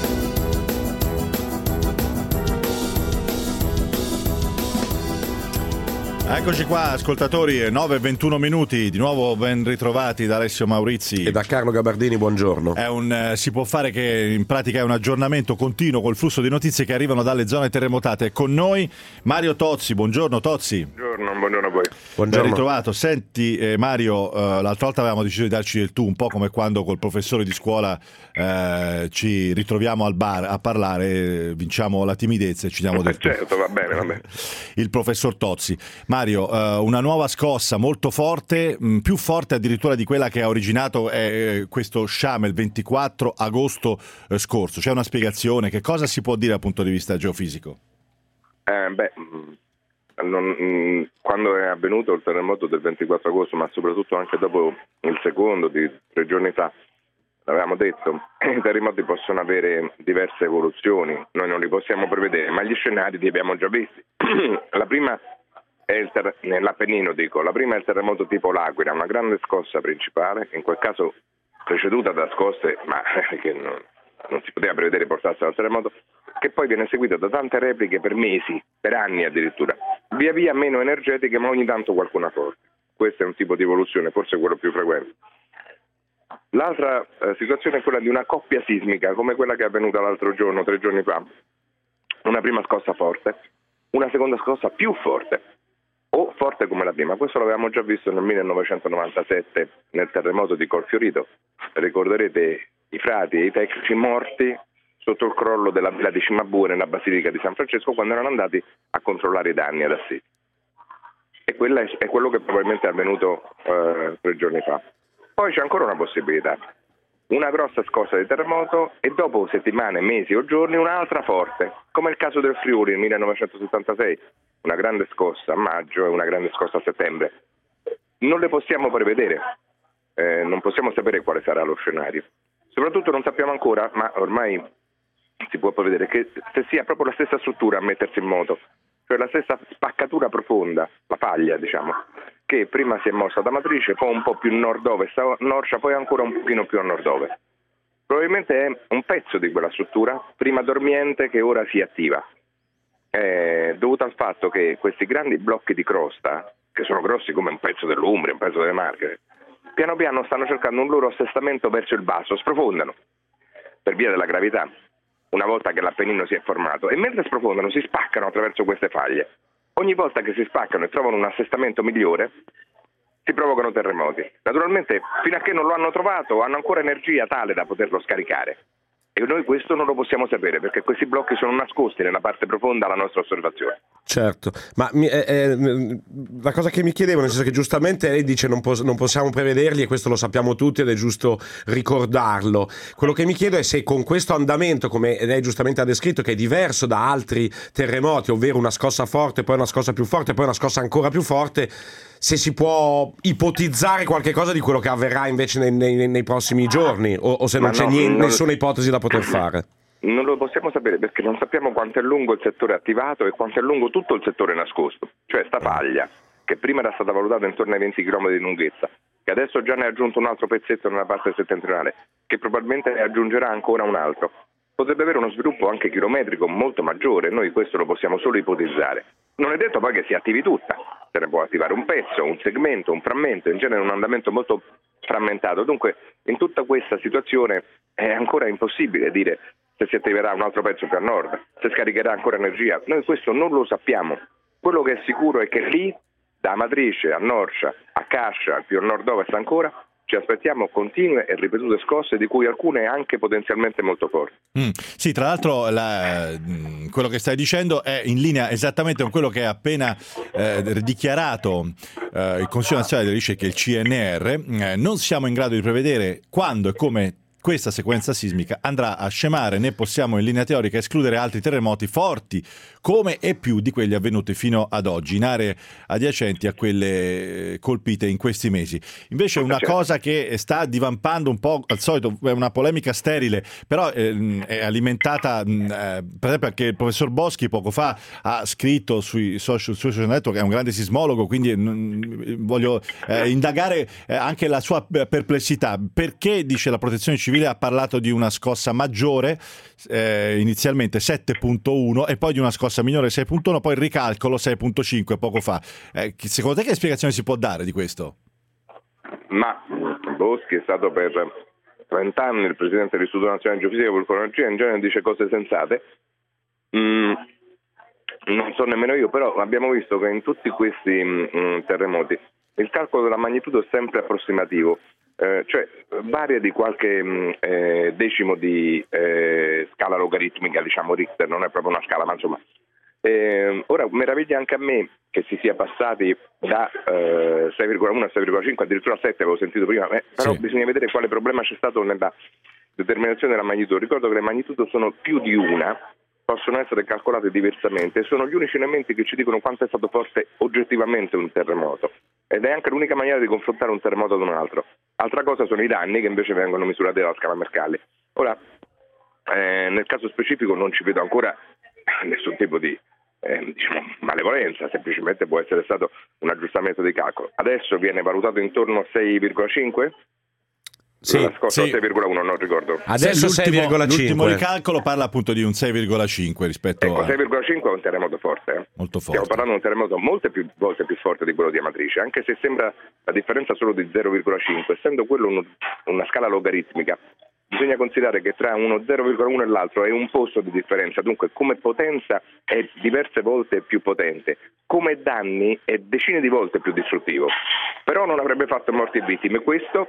Eccoci qua ascoltatori, nove e ventuno minuti, di nuovo ben ritrovati da Alessio Maurizi e da Carlo Gabardini, buongiorno. È un, eh, si può fare che in pratica è un aggiornamento continuo col flusso di notizie che arrivano dalle zone terremotate. Con noi Mario Tozzi, buongiorno Tozzi. Buongiorno, buongiorno a voi. Buongiorno. Ben ritrovato. Senti eh, Mario, eh, l'altra volta avevamo deciso di darci del tu, un po' come quando col professore di scuola eh, ci ritroviamo al bar a parlare, eh, vinciamo la timidezza e ci diamo del tu. Certo, va bene, va bene. Il professor Tozzi. Mario, eh, una nuova scossa molto forte, mh, più forte addirittura di quella che ha originato eh, questo sciame il ventiquattro agosto eh, scorso. C'è una spiegazione? Che cosa si può dire dal punto di vista geofisico? Eh, beh, non, mh, quando è avvenuto il terremoto del ventiquattro agosto, ma soprattutto anche dopo il secondo di tre giorni fa, l'avevamo detto, i terremoti possono avere diverse evoluzioni, noi non li possiamo prevedere, ma gli scenari li abbiamo già visti. La prima è il ter- nell'Appennino, dico, la prima è il terremoto tipo L'Aquila, una grande scossa principale, in quel caso preceduta da scosse, ma che non, non si poteva prevedere portassero al terremoto, che poi viene seguita da tante repliche per mesi, per anni addirittura, via via meno energetiche, ma ogni tanto qualcuna forte. Questo è un tipo di evoluzione, forse quello più frequente. L'altra eh, situazione è quella di una coppia sismica, come quella che è avvenuta l'altro giorno, tre giorni fa. Una prima scossa forte, una seconda scossa più forte, o forte come la prima. Questo l'avevamo già visto nel millenovecentonovantasette nel terremoto di Colfiorito. Ricorderete i frati e i tecnici morti sotto il crollo della villa di Cimabue nella Basilica di San Francesco, quando erano andati a controllare i danni ad Assisi. E quella è, è quello che probabilmente è avvenuto eh, tre giorni fa. Poi c'è ancora una possibilità, una grossa scossa di terremoto e dopo settimane, mesi o giorni un'altra forte, come il caso del Friuli nel millenovecentosettantasei, una grande scossa a maggio e una grande scossa a settembre. Non le possiamo prevedere, eh, non possiamo sapere quale sarà lo scenario. Soprattutto non sappiamo ancora, ma ormai si può prevedere che se sia proprio la stessa struttura a mettersi in moto, cioè la stessa spaccatura profonda, la faglia diciamo, che prima si è mossa da Matrice, poi un po' più nord-ovest a Norcia, poi ancora un pochino più a nord-ovest. Probabilmente è un pezzo di quella struttura, prima dormiente, che ora si attiva. È dovuto al fatto che questi grandi blocchi di crosta, che sono grossi come un pezzo dell'Umbria, un pezzo delle Marche, piano piano stanno cercando un loro assestamento verso il basso, sprofondano per via della gravità, una volta che l'Appennino si è formato, e mentre sprofondano si spaccano attraverso queste faglie. Ogni volta che si spaccano e trovano un assestamento migliore, si provocano terremoti. Naturalmente, fino a che non lo hanno trovato, hanno ancora energia tale da poterlo scaricare. E noi questo non lo possiamo sapere, perché questi blocchi sono nascosti nella parte profonda alla nostra osservazione. Certo, ma mi, eh, eh, la cosa che mi chiedevo, nel senso che giustamente lei dice non, pos- non possiamo prevederli, e questo lo sappiamo tutti ed è giusto ricordarlo. Quello che mi chiedo è se con questo andamento, come lei giustamente ha descritto, che è diverso da altri terremoti, ovvero una scossa forte, poi una scossa più forte, poi una scossa ancora più forte, se si può ipotizzare qualche cosa di quello che avverrà invece nei, nei, nei prossimi giorni, o, o se non Ma c'è no, niente, non... nessuna ipotesi da poter fare. Non lo possiamo sapere perché non sappiamo quanto è lungo il settore attivato e quanto è lungo tutto il settore nascosto. Cioè sta faglia, che prima era stata valutata intorno ai venti chilometri di lunghezza, che adesso già ne ha aggiunto un altro pezzetto nella parte settentrionale, che probabilmente ne aggiungerà ancora un altro. Potrebbe avere uno sviluppo anche chilometrico molto maggiore, noi questo lo possiamo solo ipotizzare. Non è detto poi che si attivi tutta, se ne può attivare un pezzo, un segmento, un frammento, in genere un andamento molto frammentato. Dunque in tutta questa situazione è ancora impossibile dire se si attiverà un altro pezzo più a nord, se scaricherà ancora energia. Noi questo non lo sappiamo. Quello che è sicuro è che lì, da Amatrice a Norcia, a Cascia, più a nord-ovest ancora, ci aspettiamo continue e ripetute scosse, di cui alcune anche potenzialmente molto forti. Mm, sì, tra l'altro la, quello che stai dicendo è in linea esattamente con quello che ha appena eh, dichiarato eh, il Consiglio nazionale delle ricerche, il C N R. Eh, non siamo in grado di prevedere quando e come questa sequenza sismica andrà a scemare, né possiamo in linea teorica escludere altri terremoti forti come e più di quelli avvenuti fino ad oggi in aree adiacenti a quelle colpite in questi mesi. Invece una cosa che sta divampando un po' al solito, è una polemica sterile, però eh, è alimentata, eh, per esempio anche il professor Boschi poco fa ha scritto sui social, sui social network, è un grande sismologo, quindi eh, voglio eh, indagare eh, anche la sua perplessità. Perché, dice, la protezione civile ha parlato di una scossa maggiore, eh, inizialmente sette virgola uno, e poi di una scossa minore sei virgola uno, poi il ricalcolo sei virgola cinque poco fa. Eh, secondo te che spiegazione si può dare di questo? Ma Boschi è stato per trenta anni il presidente dell'Istituto Nazionale di Geofisica e Vulcanologia, in genere dice cose sensate. Mm, non so nemmeno io, però abbiamo visto che in tutti questi mm, terremoti il calcolo della magnitudo è sempre approssimativo. Eh, cioè varia di qualche mh, eh, decimo di eh, scala logaritmica, diciamo Richter, non è proprio una scala, ma insomma. Eh, ora meraviglia anche a me che si sia passati da eh, sei virgola uno a sei virgola cinque, addirittura a sette, avevo sentito prima, eh, però sì. Bisogna vedere quale problema c'è stato nella determinazione della magnitudo. Ricordo che le magnitudo sono più di una, possono essere calcolate diversamente, sono gli unici elementi che ci dicono quanto è stato forte oggettivamente un terremoto, ed è anche l'unica maniera di confrontare un terremoto ad un altro. Altra cosa sono i danni, che invece vengono misurati dalla scala Mercalli. Ora, eh, nel caso specifico non ci vedo ancora nessun tipo di eh, diciamo, malevolenza, semplicemente può essere stato un aggiustamento di calcolo. Adesso viene valutato intorno a sei virgola cinque? Sì, la scorsa sì. sei virgola uno, non ricordo. Adesso sei virgola cinque. L'ultimo ricalcolo parla appunto di un sei virgola cinque rispetto ecco, a... sei virgola cinque è un terremoto forte. Eh? Molto forte. Stiamo parlando di un terremoto molte più volte più forte di quello di Amatrice, anche se sembra la differenza solo di zero virgola cinque, essendo quello uno, una scala logaritmica. Bisogna considerare che tra uno zero virgola uno e l'altro è un posto di differenza, dunque come potenza è diverse volte più potente, come danni è decine di volte più distruttivo, però non avrebbe fatto morti e vittime. Questo,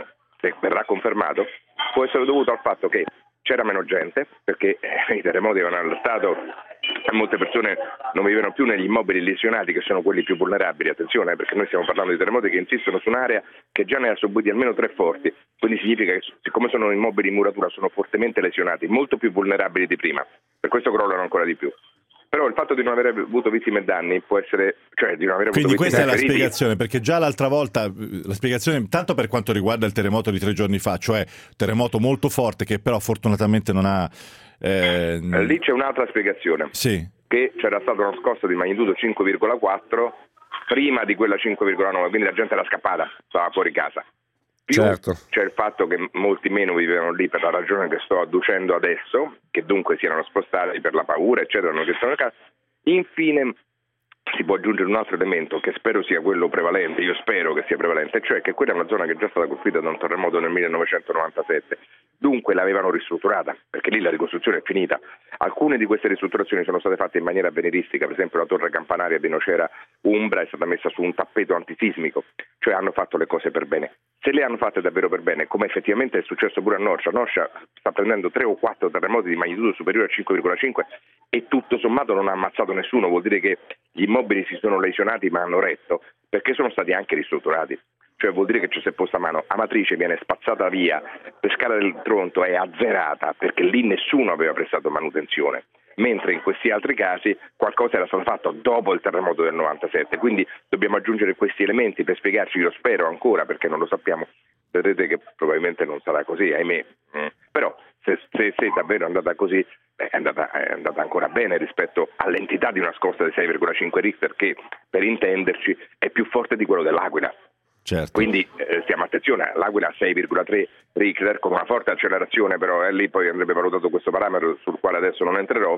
se verrà confermato, può essere dovuto al fatto che c'era meno gente, perché eh, i terremoti avevano allertato e molte persone non vivevano più negli immobili lesionati, che sono quelli più vulnerabili. Attenzione, perché noi stiamo parlando di terremoti che insistono su un'area che già ne ha subiti almeno tre forti, quindi significa che siccome sono immobili in muratura sono fortemente lesionati, molto più vulnerabili di prima, per questo crollano ancora di più. Però il fatto di non aver avuto vittime e danni può essere, cioè di non aver avuto Quindi vittime questa è la feriti. spiegazione, perché già l'altra volta la spiegazione, tanto per quanto riguarda il terremoto di tre giorni fa, cioè terremoto molto forte che però fortunatamente non ha eh... lì c'è un'altra spiegazione, sì. che c'era stata una scossa di magnitudo cinque virgola quattro prima di quella cinque virgola nove, quindi la gente era scappata, stava fuori casa. Più certo. C'è il fatto che molti meno vivevano lì per la ragione che sto adducendo adesso, che dunque si erano spostati per la paura, eccetera, non restano a casa. Infine si può aggiungere un altro elemento che spero sia quello prevalente, io spero che sia prevalente, cioè che quella è una zona che è già stata colpita da un terremoto nel millenovecentonovantasette, dunque l'avevano ristrutturata, perché lì la ricostruzione è finita. Alcune di queste ristrutturazioni sono state fatte in maniera avveniristica, per esempio la torre campanaria di Nocera Umbra è stata messa su un tappeto antisismico, cioè hanno fatto le cose per bene. Se le hanno fatte davvero per bene, come effettivamente è successo pure a Norcia, Norcia sta prendendo tre o quattro terremoti di magnitudo superiore a cinque virgola cinque e tutto sommato non ha ammazzato nessuno, vuol dire che gli immobili si sono lesionati ma hanno retto, perché sono stati anche ristrutturati. Cioè vuol dire che ci si è posta a mano. Amatrice viene spazzata via, Pescara del Tronto è azzerata perché lì nessuno aveva prestato manutenzione, mentre in questi altri casi qualcosa era stato fatto dopo il terremoto del novantasette, quindi dobbiamo aggiungere questi elementi per spiegarci, io spero ancora, perché non lo sappiamo, vedrete che probabilmente non sarà così, ahimè, mm. però se, se, se davvero è andata così, beh, è, andata, è andata ancora bene rispetto all'entità di una scossa di sei virgola cinque Richter, che per intenderci è più forte di quello dell'Aquila. Certo. Quindi eh, stiamo attenzione, l'Aquila ha sei virgola tre Richter con una forte accelerazione, però eh, lì poi andrebbe valutato questo parametro sul quale adesso non entrerò,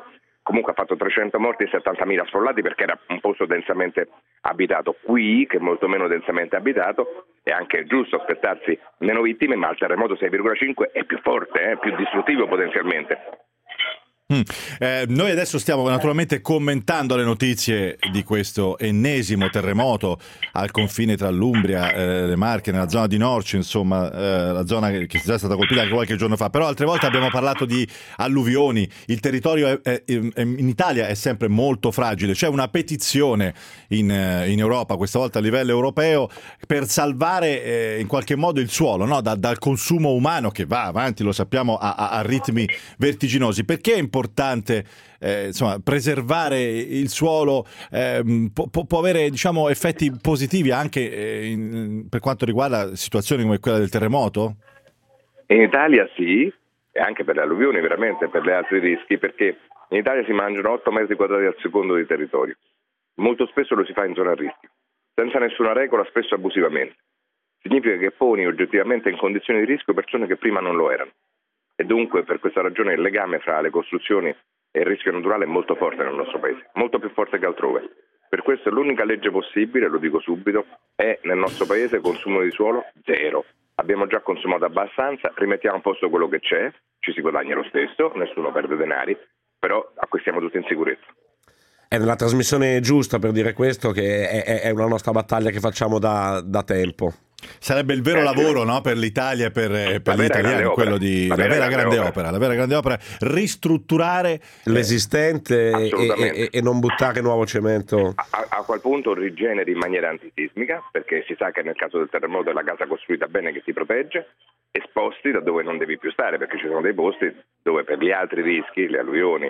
comunque ha fatto trecento morti e settantamila sfollati perché era un posto densamente abitato. Qui, che è molto meno densamente abitato, è anche giusto aspettarsi meno vittime, ma il terremoto sei virgola cinque è più forte, è eh, più distruttivo potenzialmente. Mm. Eh, noi adesso stiamo naturalmente commentando le notizie di questo ennesimo terremoto al confine tra l'Umbria, eh, le Marche, nella zona di Norcia, insomma, eh, la zona che, che è già stata colpita anche qualche giorno fa. Però altre volte abbiamo parlato di alluvioni. Il territorio è, è, è, in Italia è sempre molto fragile. C'è una petizione in, in Europa, questa volta a livello europeo, per salvare eh, in qualche modo il suolo, no? da, dal consumo umano che va avanti, lo sappiamo, a, a, a ritmi vertiginosi. Perché è importante eh, insomma, preservare il suolo? Eh, può, può avere, diciamo, effetti positivi anche eh, in, per quanto riguarda situazioni come quella del terremoto? In Italia sì, e anche per le alluvioni, veramente per gli altri rischi, perché in Italia si mangiano otto metri quadrati al secondo di territorio. Molto spesso lo si fa in zona a rischio, senza nessuna regola, spesso abusivamente. Significa che poni oggettivamente in condizioni di rischio persone che prima non lo erano. E dunque per questa ragione il legame fra le costruzioni e il rischio naturale è molto forte nel nostro paese, molto più forte che altrove. Per questo l'unica legge possibile, lo dico subito, è nel nostro paese consumo di suolo zero. Abbiamo già consumato abbastanza, rimettiamo a posto quello che c'è, ci si guadagna lo stesso, nessuno perde denari, però acquistiamo tutti in sicurezza. È nella trasmissione giusta per dire questo, che è, è una nostra battaglia che facciamo da, da tempo. Sarebbe il vero eh, lavoro, no? Per l'Italia e per, per gli italiani, quello di la, la vera grande opera. opera, la vera grande opera, ristrutturare l'esistente eh, e, e, e non buttare nuovo cemento. A, a quel punto rigeneri in maniera antisismica, perché si sa che nel caso del terremoto è la casa costruita bene che ti protegge, e sposti da dove non devi più stare, perché ci sono dei posti dove per gli altri rischi, le alluvioni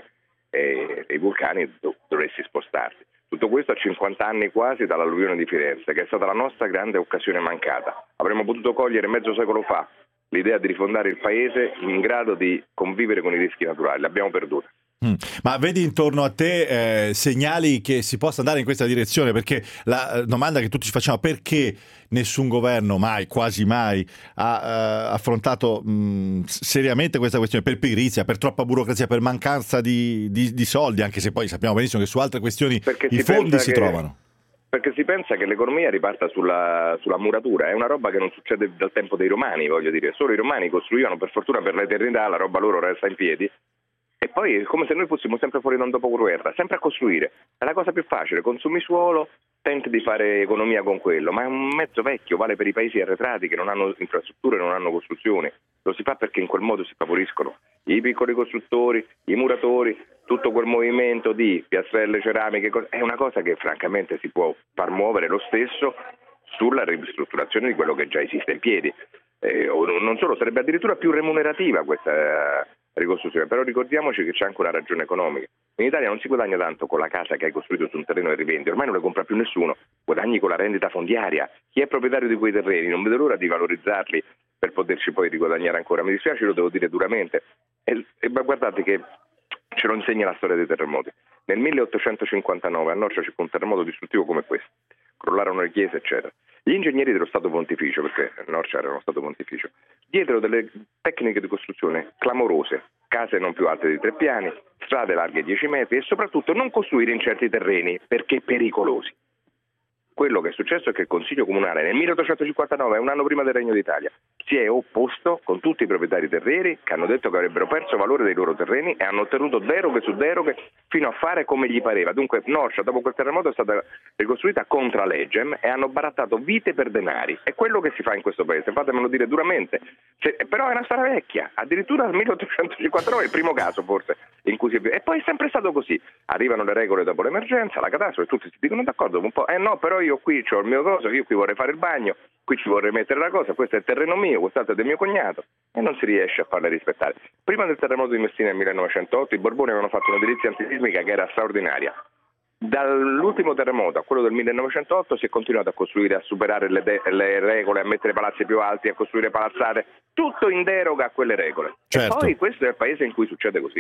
e i vulcani, dov- dovresti spostarti. Tutto questo a cinquanta anni quasi dall'alluvione di Firenze, che è stata la nostra grande occasione mancata. Avremmo potuto cogliere mezzo secolo fa l'idea di rifondare il paese in grado di convivere con i rischi naturali, l'abbiamo perduta. Mm. Ma vedi intorno a te eh, segnali che si possa andare in questa direzione? Perché la eh, domanda che tutti ci facciamo: perché nessun governo mai, quasi mai, ha eh, affrontato mh, seriamente questa questione? Per pigrizia, per troppa burocrazia, per mancanza di, di, di soldi, anche se poi sappiamo benissimo che su altre questioni perché i fondi si che, trovano. Perché si pensa che l'economia riparta sulla, sulla muratura, è una roba che non succede dal tempo dei romani, voglio dire, solo i romani costruivano per fortuna per l'eternità, la roba loro resta in piedi. E poi è come se noi fossimo sempre fuori da un dopoguerra, sempre a costruire. È la cosa più facile, consumi suolo, tenti di fare economia con quello, ma è un mezzo vecchio, vale per i paesi arretrati che non hanno infrastrutture, non hanno costruzioni. Lo si fa perché in quel modo si favoriscono i piccoli costruttori, i muratori, tutto quel movimento di piastrelle, ceramiche, è una cosa che francamente si può far muovere lo stesso sulla ristrutturazione di quello che già esiste in piedi. Eh, non solo, sarebbe addirittura più remunerativa questa ricostruzione, però ricordiamoci che c'è anche una ragione economica. In Italia non si guadagna tanto con la casa che hai costruito su un terreno e rivendi, ormai non le compra più nessuno, guadagni con la rendita fondiaria. Chi è proprietario di quei terreni non vede l'ora di valorizzarli per poterci poi riguadagnare ancora. Mi dispiace, lo devo dire duramente, e, e guardate che ce lo insegna la storia dei terremoti. Nel milleottocentocinquantanove a Norcia ci fu un terremoto distruttivo come questo, crollarono le chiese eccetera. Gli ingegneri dello Stato Pontificio, perché Norcia era uno Stato Pontificio, diedero delle tecniche di costruzione clamorose, case non più alte di tre piani, strade larghe dieci metri e soprattutto non costruire in certi terreni perché pericolosi. Quello che è successo è che il Consiglio Comunale nel milleottocentocinquantanove, un anno prima del Regno d'Italia, si è opposto con tutti i proprietari terreni che hanno detto che avrebbero perso valore dei loro terreni e hanno ottenuto deroghe su deroghe fino a fare come gli pareva. Dunque Norcia dopo quel terremoto è stata ricostruita contra legem e hanno barattato vite per denari. È quello che si fa in questo paese, fatemelo dire duramente. Se, però è una storia vecchia, addirittura nel milleottocentocinquantanove è il primo caso forse in cui si è... E poi è sempre stato così. Arrivano le regole dopo l'emergenza, la catastrofe, tutti si dicono d'accordo un po', eh no, però io qui ho il mio coso, io qui vorrei fare il bagno, qui ci vorrei mettere la cosa, questo è il terreno mio, quest'altro è del mio cognato, e non si riesce a farle rispettare. Prima del terremoto di Messina nel millenovecentotto i Borboni avevano fatto un'edilizia antisismica che era straordinaria. dall'ultimo terremoto a quello del millenovecentootto si è continuato a costruire, a superare le, de- le regole, a mettere palazzi più alti, a costruire palazzate, tutto in deroga a quelle regole. Certo. E poi questo è il paese in cui succede così.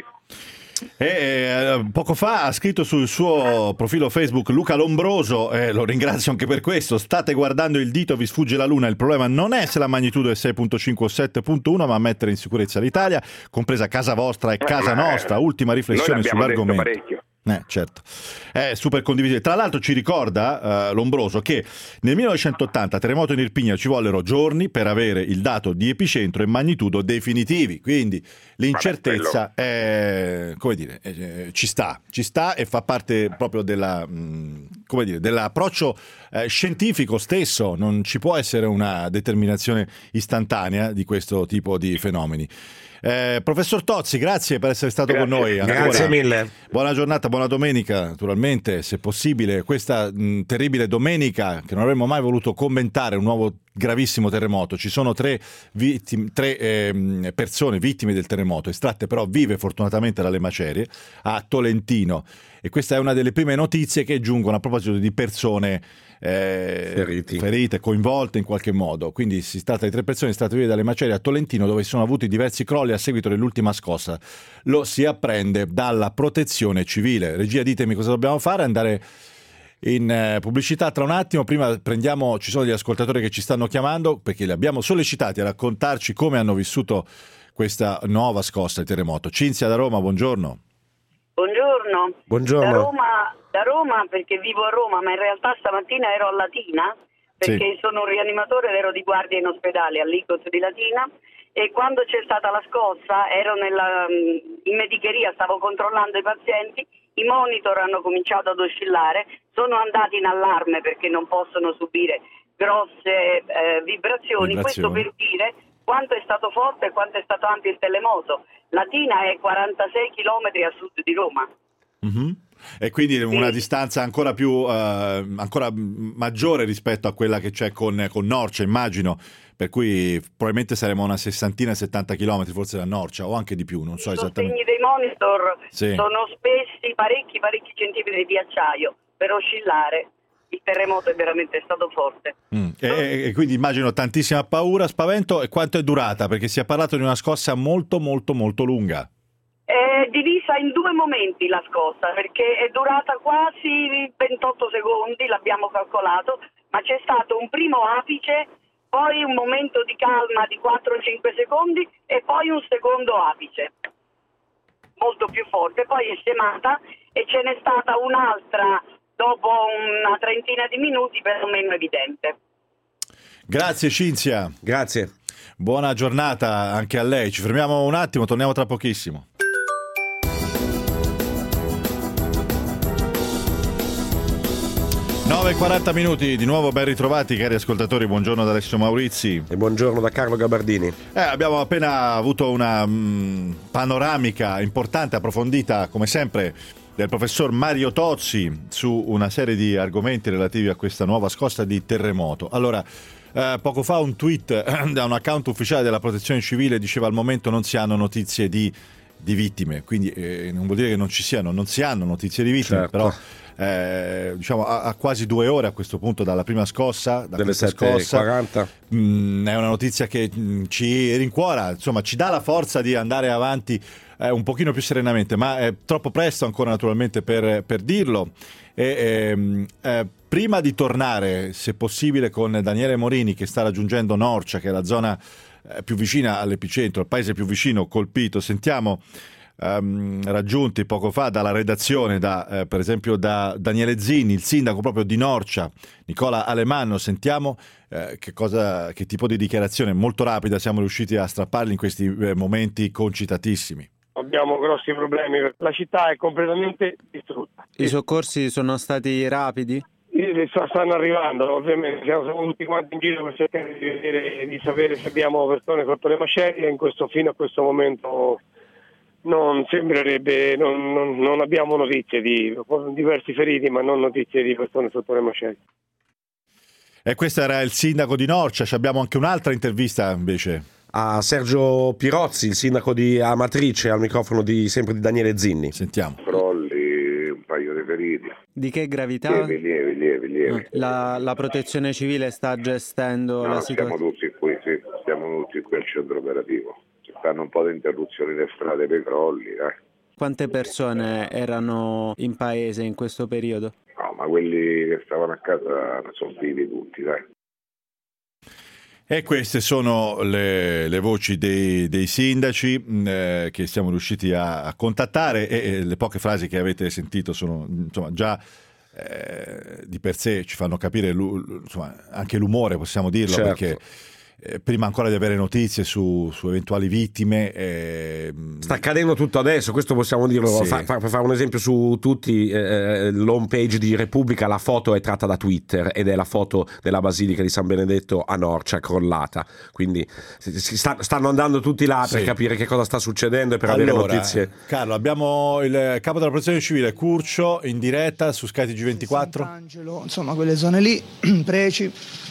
E, eh, poco fa ha scritto sul suo profilo Facebook Luca Lombroso, e eh, lo ringrazio anche per questo: state guardando il dito, vi sfugge la luna, il problema non è se la magnitudo è sei virgola cinque o sette virgola uno, ma mettere in sicurezza l'Italia, compresa casa vostra e casa eh, nostra. Ultima riflessione sull'argomento. Parecchio. Eh, certo, è super condivisibile. Tra l'altro ci ricorda uh, Lombroso che nel millenovecentottanta, terremoto in Irpinia, ci vollero giorni per avere il dato di epicentro e magnitudo definitivi, quindi l'incertezza Vabbè, è, come dire, eh, ci sta, ci sta e fa parte proprio della, mh, come dire, dell'approccio eh, scientifico stesso. Non ci può essere una determinazione istantanea di questo tipo di fenomeni. Eh, professor Tozzi, grazie per essere stato grazie. con noi. Ancora. Grazie mille. Buona giornata, buona domenica, naturalmente, se possibile. Questa mh, terribile domenica, che non avremmo mai voluto commentare, un nuovo gravissimo terremoto. Ci sono tre, vittime, tre eh, persone vittime del terremoto, estratte però vive fortunatamente dalle macerie, a Tolentino. E questa è una delle prime notizie che giungono a proposito di persone eh, Feriti. ferite, coinvolte in qualche modo. Quindi si tratta di tre persone estratte vive dalle macerie a Tolentino, dove si sono avuti diversi crolli a seguito dell'ultima scossa. Lo si apprende dalla Protezione Civile. Regia, ditemi cosa dobbiamo fare, andare in eh, pubblicità tra un attimo. Prima prendiamo, ci sono gli ascoltatori che ci stanno chiamando perché li abbiamo sollecitati a raccontarci come hanno vissuto questa nuova scossa di terremoto. Cinzia da Roma, buongiorno. Buongiorno. Buongiorno. Da Roma, da Roma perché vivo a Roma, ma in realtà stamattina ero a Latina perché sì. sono un rianimatore ed ero di guardia in ospedale all'I C O S di Latina, e quando c'è stata la scossa ero nella, in medicheria, stavo controllando i pazienti, i monitor hanno cominciato ad oscillare, sono andati in allarme perché non possono subire grosse eh, vibrazioni. vibrazioni, questo per dire quanto è stato forte e quanto è stato ampio il terremoto. Latina è quarantasei chilometri a sud di Roma. Mm-hmm. E quindi una sì. distanza ancora più eh, ancora maggiore rispetto a quella che c'è con, con Norcia, immagino, per cui probabilmente saremo una sessantina, settanta chilometri forse da Norcia, o anche di più, non so I esattamente. I sostegni dei monitor sì. sono spessi parecchi parecchi centimetri di acciaio per oscillare. Il terremoto è veramente stato forte. Mm. E, e quindi immagino tantissima paura, spavento. E quanto è durata? Perché si è parlato di una scossa molto molto molto lunga. È divisa in due momenti la scossa, perché è durata quasi ventotto secondi, l'abbiamo calcolato, ma c'è stato un primo apice, poi un momento di calma di quattro cinque secondi e poi un secondo apice molto più forte, poi è scemata e ce n'è stata un'altra dopo una trentina di minuti, però meno evidente. Grazie Cinzia. Grazie. Buona giornata anche a lei. Ci fermiamo un attimo, torniamo tra pochissimo. nove e quaranta minuti, di nuovo ben ritrovati cari ascoltatori, buongiorno da Alessio Maurizi. E buongiorno da Carlo Gabardini. Eh, abbiamo appena avuto una mh, panoramica importante, approfondita come sempre, del professor Mario Tozzi su una serie di argomenti relativi a questa nuova scossa di terremoto. Allora, eh, poco fa un tweet eh, da un account ufficiale della Protezione Civile diceva: al momento non si hanno notizie di, di vittime, quindi eh, non vuol dire che non ci siano, non si hanno notizie di vittime, certo. però eh, diciamo a, a quasi due ore a questo punto dalla prima scossa, da delle sette e quaranta, mh, è una notizia che mh, ci rincuora, insomma ci dà la forza di andare avanti eh, un pochino più serenamente, ma è troppo presto ancora naturalmente per, per dirlo. E, ehm, eh, prima di tornare, se possibile, con Daniele Morini che sta raggiungendo Norcia, che è la zona eh, più vicina all'epicentro, il paese più vicino colpito, sentiamo ehm, raggiunti poco fa dalla redazione da, eh, per esempio da Daniele Zinni, il sindaco proprio di Norcia, Nicola Alemanno. Sentiamo eh, che cosa, che tipo di dichiarazione molto rapida siamo riusciti a strappargli in questi eh, momenti concitatissimi. Abbiamo grossi problemi, la città è completamente distrutta. I soccorsi sono stati rapidi? Stanno arrivando, ovviamente siamo tutti quanti in giro per cercare di vedere, di sapere se abbiamo persone sotto le macerie. In questo, fino a questo momento non sembrerebbe, non, non, non abbiamo notizie di diversi feriti, ma non notizie di persone sotto le macerie. E questo era il sindaco di Norcia. Abbiamo anche un'altra intervista invece a Sergio Pirozzi, il sindaco di Amatrice, al microfono di sempre di Daniele Zinni. Sentiamo. Crolli, un paio di feriti. Di che gravità? Lievi, lievi, lievi, lievi. La, la protezione civile sta gestendo no, la situazione? Siamo tutti qui, sì, siamo tutti qui al centro operativo. Ci stanno un po' di interruzioni delle strade per i crolli. Eh. Quante persone erano in paese in questo periodo? No, ma quelli che stavano a casa sono vivi tutti, dai. E queste sono le, le voci dei, dei sindaci eh, che siamo riusciti a, a contattare e, e le poche frasi che avete sentito sono insomma già eh, di per sé ci fanno capire insomma, anche l'umore, possiamo dirlo, certo. Perché eh, prima ancora di avere notizie su, su eventuali vittime eh, sta accadendo tutto adesso, questo possiamo dirlo. sì. fa, fa, per fare un esempio su tutti eh, l'home page di Repubblica, la foto è tratta da Twitter ed è la foto della Basilica di San Benedetto a Norcia crollata, quindi si sta, stanno andando tutti là per sì. capire che cosa sta succedendo e per allora, avere notizie. Carlo, abbiamo il capo della protezione civile Curcio in diretta su Sky T G ventiquattro. Sant'Angelo, insomma quelle zone lì, Preci,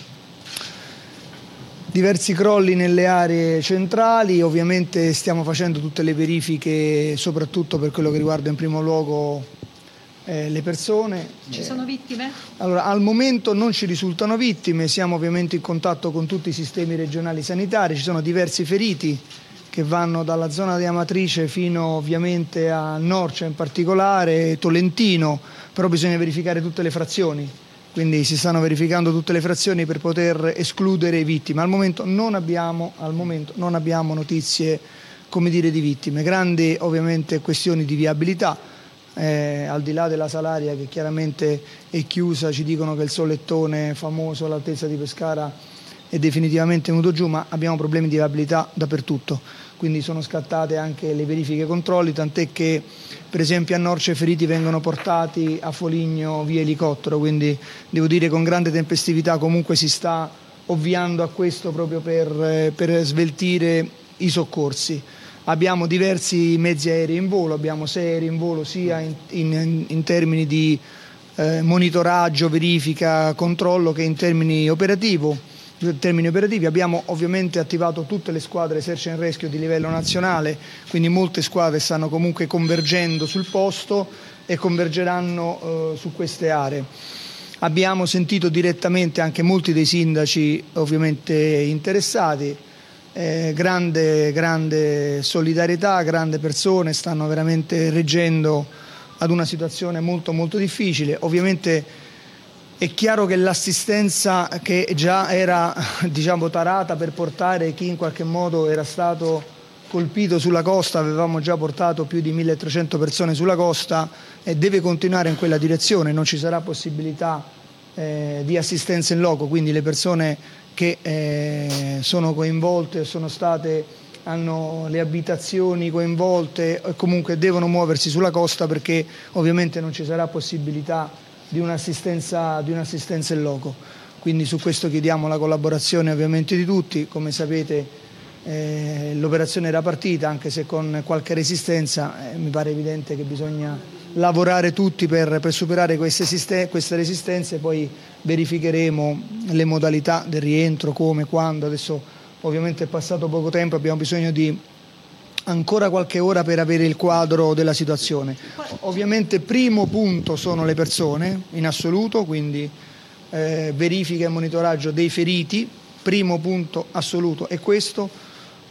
diversi crolli nelle aree centrali. Ovviamente stiamo facendo tutte le verifiche, soprattutto per quello che riguarda in primo luogo eh, le persone. Ci sono vittime? Allora, al momento non ci risultano vittime, siamo ovviamente in contatto con tutti i sistemi regionali sanitari, ci sono diversi feriti che vanno dalla zona di Amatrice fino ovviamente a Norcia in particolare, Tolentino, però bisogna verificare tutte le frazioni. Quindi si stanno verificando tutte le frazioni per poter escludere vittime. Al momento non abbiamo, al momento non abbiamo notizie, come dire, di vittime. Grandi ovviamente questioni di viabilità, eh, al di là della Salaria che chiaramente è chiusa, ci dicono che il sollettone famoso all'altezza di Pescara è definitivamente venuto giù, ma abbiamo problemi di viabilità dappertutto. Quindi sono scattate anche le verifiche e controlli, tant'è che per esempio a Norcia i feriti vengono portati a Foligno via elicottero, quindi devo dire con grande tempestività comunque si sta ovviando a questo proprio per, per sveltire i soccorsi. Abbiamo diversi mezzi aerei in volo, abbiamo sei aerei in volo sia in, in, in termini di eh, monitoraggio, verifica, controllo che in termini operativo. In termini operativi abbiamo ovviamente attivato tutte le squadre search and rescue di livello nazionale, quindi molte squadre stanno comunque convergendo sul posto e convergeranno eh, su queste aree. Abbiamo sentito direttamente anche molti dei sindaci ovviamente interessati, eh, grande, grande solidarietà, grandi persone, stanno veramente reggendo ad una situazione molto molto difficile. Ovviamente è chiaro che l'assistenza che già era diciamo tarata per portare chi in qualche modo era stato colpito sulla costa, avevamo già portato più di milletrecento persone sulla costa e deve continuare in quella direzione, non ci sarà possibilità eh, di assistenza in loco, quindi le persone che eh, sono coinvolte, sono state, hanno le abitazioni coinvolte e comunque devono muoversi sulla costa perché ovviamente non ci sarà possibilità di un'assistenza, di un'assistenza in loco. Quindi su questo chiediamo la collaborazione ovviamente di tutti. Come sapete eh, l'operazione era partita, anche se con qualche resistenza, eh, mi pare evidente che bisogna lavorare tutti per, per superare queste, esiste, queste resistenze, poi verificheremo le modalità del rientro, come, quando. Adesso ovviamente è passato poco tempo, abbiamo bisogno di ancora qualche ora per avere il quadro della situazione. Ovviamente primo punto sono le persone in assoluto, quindi eh, verifica e monitoraggio dei feriti, primo punto assoluto è questo.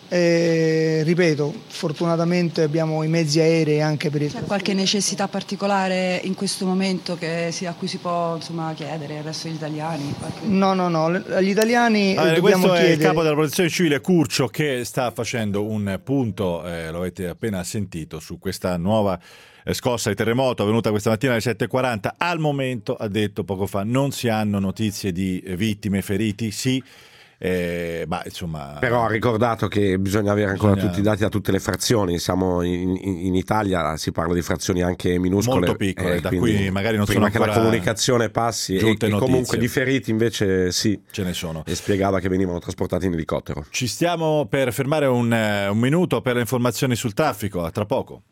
Eh, ripeto, fortunatamente abbiamo i mezzi aerei anche per il... C'è qualche necessità particolare in questo momento che si, a cui si può insomma, chiedere al resto degli italiani? Qualche... No, no, no, agli italiani allora, dobbiamo questo chiedere... è il capo della protezione civile Curcio che sta facendo un punto, eh, lo avete appena sentito, su questa nuova scossa di terremoto avvenuta questa mattina alle sette e quaranta. Al momento, ha detto poco fa, non si hanno notizie di vittime, feriti, sì. Eh, bah, insomma, però ha ricordato che bisogna avere ancora bisogna... tutti i dati da tutte le frazioni. Siamo in, in, in Italia, si parla di frazioni anche minuscole, molto piccole, eh, da cui magari non prima sono che la comunicazione passi e, e comunque di feriti invece sì, ce ne sono, e spiegava che venivano trasportati in elicottero. Ci stiamo per fermare un, un minuto per le informazioni sul traffico, a tra poco.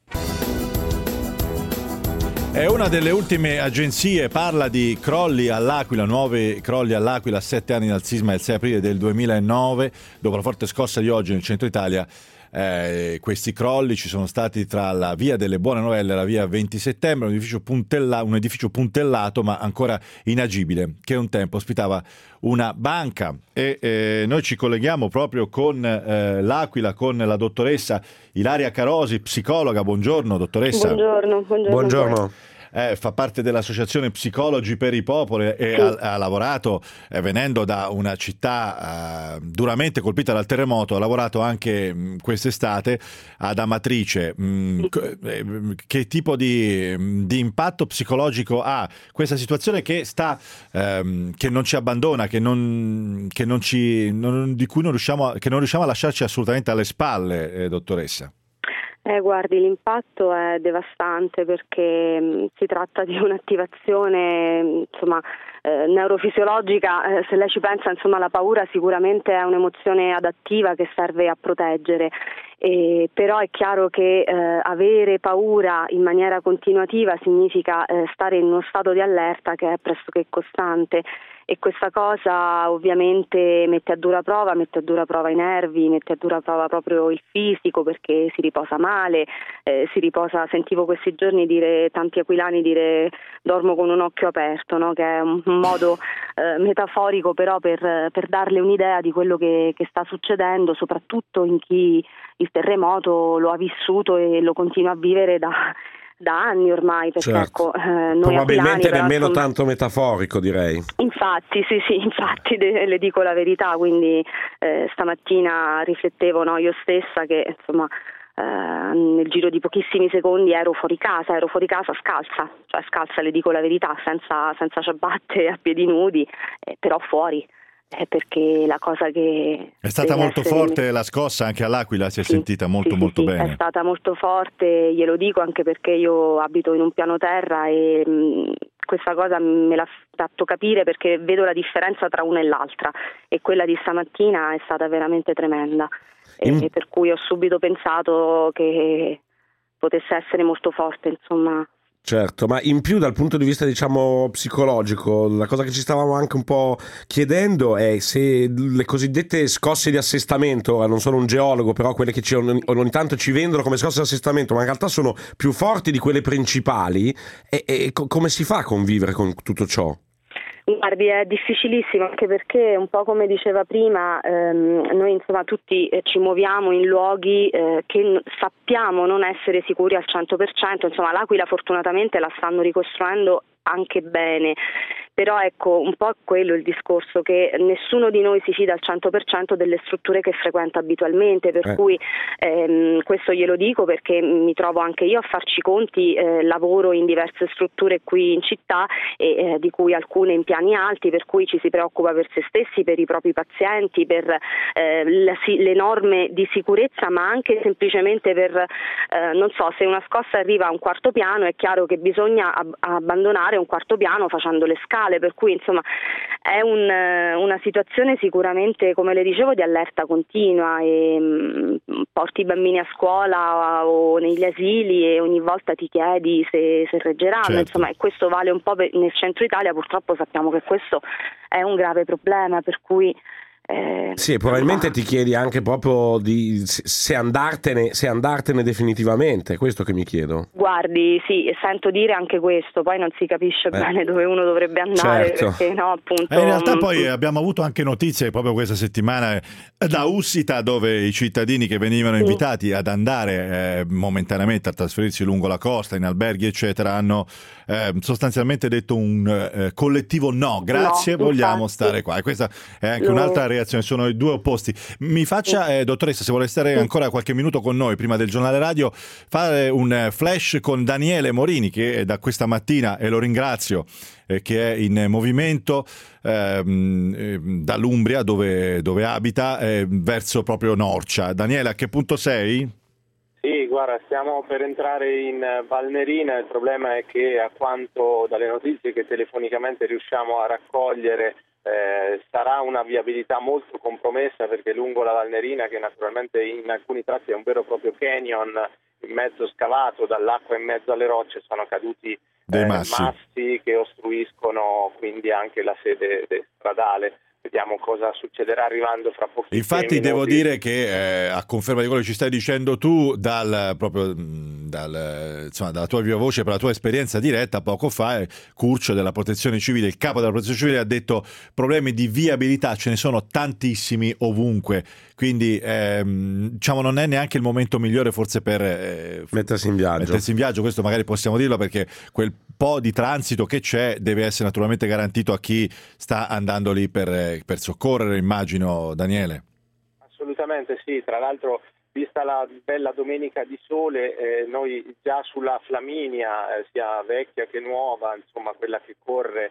È una delle ultime agenzie, parla di crolli all'Aquila, nuovi crolli all'Aquila a sette anni dal sisma del sei aprile del duemilanove. Dopo la forte scossa di oggi nel centro Italia, eh, questi crolli. Ci sono stati tra la via delle Buone Novelle e la via venti settembre un edificio, puntella- un edificio puntellato ma ancora inagibile, che un tempo ospitava una banca. E eh, noi ci colleghiamo proprio con eh, l'Aquila, con la dottoressa Ilaria Carosi, psicologa. Buongiorno dottoressa. Buongiorno. Buongiorno. Buongiorno. Eh, fa parte dell'associazione Psicologi per i Popoli e Sì. ha, ha lavorato, eh, venendo da una città eh, duramente colpita dal terremoto, ha lavorato anche mh, quest'estate ad Amatrice. Mh, c- eh, che tipo di, di impatto psicologico ha questa situazione che sta ehm, che non ci abbandona, che non, che non ci non, di cui non riusciamo a, che non riusciamo a lasciarci assolutamente alle spalle, eh, dottoressa? Eh, guardi, l'impatto è devastante perché mh, si tratta di un'attivazione insomma, eh, neurofisiologica. Eh, se lei ci pensa, insomma, la paura sicuramente è un'emozione adattiva che serve a proteggere. Eh, però è chiaro che eh, avere paura in maniera continuativa significa eh, stare in uno stato di allerta che è pressoché costante, e questa cosa ovviamente mette a dura prova, mette a dura prova i nervi, mette a dura prova proprio il fisico, perché si riposa male, eh, si riposa, sentivo questi giorni dire tanti aquilani dire dormo con un occhio aperto, no? Che è un, un modo eh, metaforico però per, per darle un'idea di quello che, che sta succedendo, soprattutto in chi il terremoto lo ha vissuto e lo continua a vivere da, da anni ormai, perché Certo. ecco, eh, noi Probabilmente aquilani, però, nemmeno insomma, tanto metaforico, direi. Infatti, sì, sì, infatti de- le dico la verità, quindi eh, stamattina riflettevo, no, io stessa che insomma eh, nel giro di pochissimi secondi ero fuori casa, ero fuori casa scalza, cioè scalza, le dico la verità, senza, senza ciabatte, a piedi nudi, eh, però fuori. Eh, perché la cosa che È stata molto essere... forte la scossa, anche all'Aquila si è Sì, sentita molto sì, molto sì, bene. è stata molto forte, glielo dico anche perché io abito in un piano terra e mh, questa cosa me l'ha fatto capire, perché vedo la differenza tra una e l'altra, e quella di stamattina è stata veramente tremenda. In... E per cui ho subito pensato che potesse essere molto forte, insomma. Certo, ma in più dal punto di vista, diciamo, psicologico, la cosa che ci stavamo anche un po' chiedendo è se le cosiddette scosse di assestamento, non sono un geologo, però quelle che ci, ogni, ogni tanto ci vendono come scosse di assestamento, ma in realtà sono più forti di quelle principali, e, e co- come si fa a convivere con tutto ciò? Guardi, è difficilissimo, anche perché un po' come diceva prima, ehm, noi insomma tutti eh, ci muoviamo in luoghi eh, che n- sappiamo non essere sicuri al cento per cento, insomma l'Aquila fortunatamente la stanno ricostruendo anche bene, però ecco un po' quello il discorso, che nessuno di noi si fida al cento per cento delle strutture che frequenta abitualmente, per eh. cui ehm, questo glielo dico perché mi trovo anche io a farci conti, eh, lavoro in diverse strutture qui in città e eh, di cui alcune in piani alti, per cui ci si preoccupa per se stessi, per i propri pazienti, per eh, la, le norme di sicurezza, ma anche semplicemente per eh, non so, se una scossa arriva a un quarto piano è chiaro che bisogna ab- abbandonare un quarto piano facendo le scale, per cui insomma è un, una situazione sicuramente, come le dicevo, di allerta continua, e mh, porti i bambini a scuola o negli asili e ogni volta ti chiedi se, se reggeranno, certo. Insomma, e questo vale un po' per, nel centro Italia purtroppo sappiamo che questo è un grave problema, per cui Eh, sì, probabilmente ti chiedi anche proprio di se andartene, se andartene definitivamente, è questo che mi chiedo. Guardi, sì, sento dire anche questo, poi non si capisce eh. bene dove uno dovrebbe andare, Certo. perché no, appunto. Eh, in realtà mh, poi abbiamo avuto anche notizie proprio questa settimana da Ussita, dove i cittadini che venivano sì. invitati ad andare eh, momentaneamente a trasferirsi lungo la costa, in alberghi eccetera, hanno eh, sostanzialmente detto un eh, collettivo no, grazie, No, vogliamo infatti. stare qua. E questa è anche Lo- un'altra reazione, sono i due opposti. Mi faccia, eh, dottoressa, se vuole stare ancora qualche minuto con noi prima del giornale radio, fare un eh, flash con Daniele Morini, che è da questa mattina, e lo ringrazio, eh, che è in movimento ehm, eh, dall'Umbria, dove, dove abita, eh, verso proprio Norcia. Daniele, a che punto sei? Sì, guarda, stiamo per entrare in Valnerina, il problema è che, a quanto dalle notizie che telefonicamente riusciamo a raccogliere, eh, sarà una viabilità molto compromessa, perché lungo la Valnerina, che naturalmente in alcuni tratti è un vero e proprio canyon in mezzo scavato dall'acqua in mezzo alle rocce, sono caduti dei eh, massi. massi che ostruiscono quindi anche la sede de- stradale. vediamo cosa succederà arrivando fra pochi Infatti minuti. devo dire che eh, a conferma di quello che ci stai dicendo tu, dal, proprio dal, insomma, dalla tua viva voce, per la tua esperienza diretta, poco fa eh, Curcio della Protezione Civile, il capo della Protezione Civile, ha detto problemi di viabilità ce ne sono tantissimi ovunque, quindi ehm, diciamo non è neanche il momento migliore forse per eh, mettersi in viaggio. mettersi in viaggio, questo magari possiamo dirlo, perché quel po' di transito che c'è deve essere naturalmente garantito a chi sta andando lì per, per soccorrere, immagino, Daniele. Assolutamente sì, tra l'altro vista la bella domenica di sole, eh, noi già sulla Flaminia, eh, sia vecchia che nuova, insomma quella che corre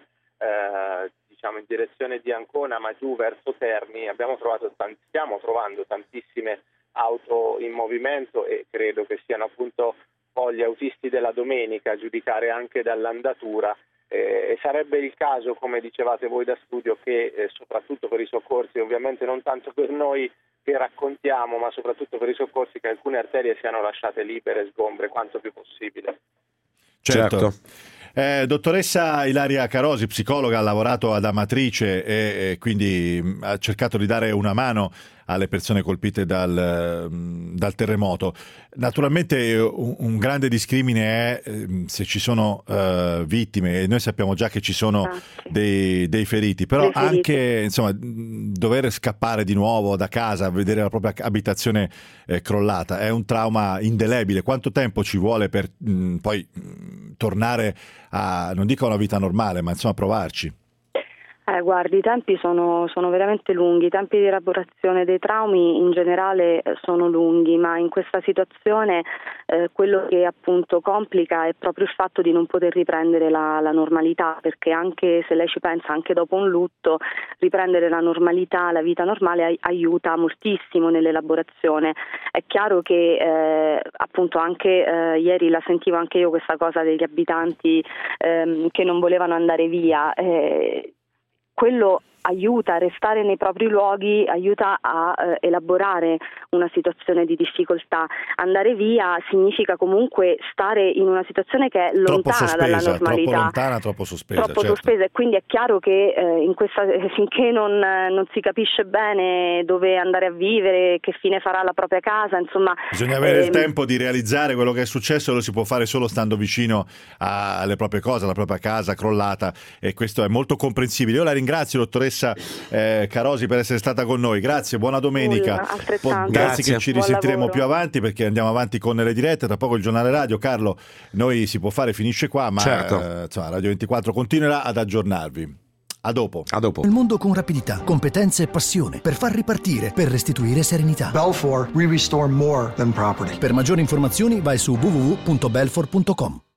eh, diciamo in direzione di Ancona ma giù verso Terni, abbiamo trovato tanti, stiamo trovando tantissime auto in movimento, e credo che siano appunto poi gli autisti della domenica a giudicare anche dall'andatura. Eh, e sarebbe il caso, come dicevate voi da studio, che eh, soprattutto per i soccorsi, ovviamente non tanto per noi che raccontiamo, ma soprattutto per i soccorsi, che alcune arterie siano lasciate libere, sgombre, quanto più possibile. Certo. certo. Eh, dottoressa Ilaria Carosi, psicologa, ha lavorato ad Amatrice e, e quindi ha cercato di dare una mano alle persone colpite dal, dal terremoto. Naturalmente un, un grande discrimine è eh, se ci sono uh, vittime, e noi sappiamo già che ci sono dei, dei feriti, però dei feriti. Anche insomma dover scappare di nuovo da casa, vedere la propria abitazione eh, crollata è un trauma indelebile. Quanto tempo ci vuole per mh, poi mh, tornare a, non dico a una vita normale, ma insomma provarci? Eh, guardi, i tempi sono, sono veramente lunghi, i tempi di elaborazione dei traumi in generale sono lunghi, ma in questa situazione eh, quello che appunto complica è proprio il fatto di non poter riprendere la, la normalità, perché anche se lei ci pensa, anche dopo un lutto, riprendere la normalità, la vita normale ai- aiuta moltissimo nell'elaborazione. È chiaro che eh, appunto anche eh, ieri la sentivo anche io questa cosa degli abitanti ehm, che non volevano andare via. Eh, Quello aiuta a restare nei propri luoghi, aiuta a eh, elaborare una situazione di difficoltà. Andare via significa comunque stare in una situazione che è lontana sospesa, dalla normalità. Troppo lontana, troppo sospesa. Troppo certo. sospesa, e quindi è chiaro che eh, in questa, finché non, non si capisce bene dove andare a vivere, che fine farà la propria casa, insomma... Bisogna avere ehm... il tempo di realizzare quello che è successo, lo si può fare solo stando vicino a, alle proprie cose, alla propria casa crollata, e questo è molto comprensibile. Io la ringrazio, dottoressa eh, Carosi, per essere stata con noi. Grazie, buona domenica. Altrettanto. Grazie, che ci Buon risentiremo lavoro. più avanti, perché andiamo avanti con le dirette, tra poco il giornale radio. Carlo, noi si può fare, finisce qua, ma certo. eh, insomma, Radio ventiquattro continuerà ad aggiornarvi. A dopo. A dopo. Il mondo con rapidità, competenze e passione, per far ripartire, per restituire serenità. Belfor, we restore more than property. Per maggiori informazioni vai su w w w punto belfor punto com.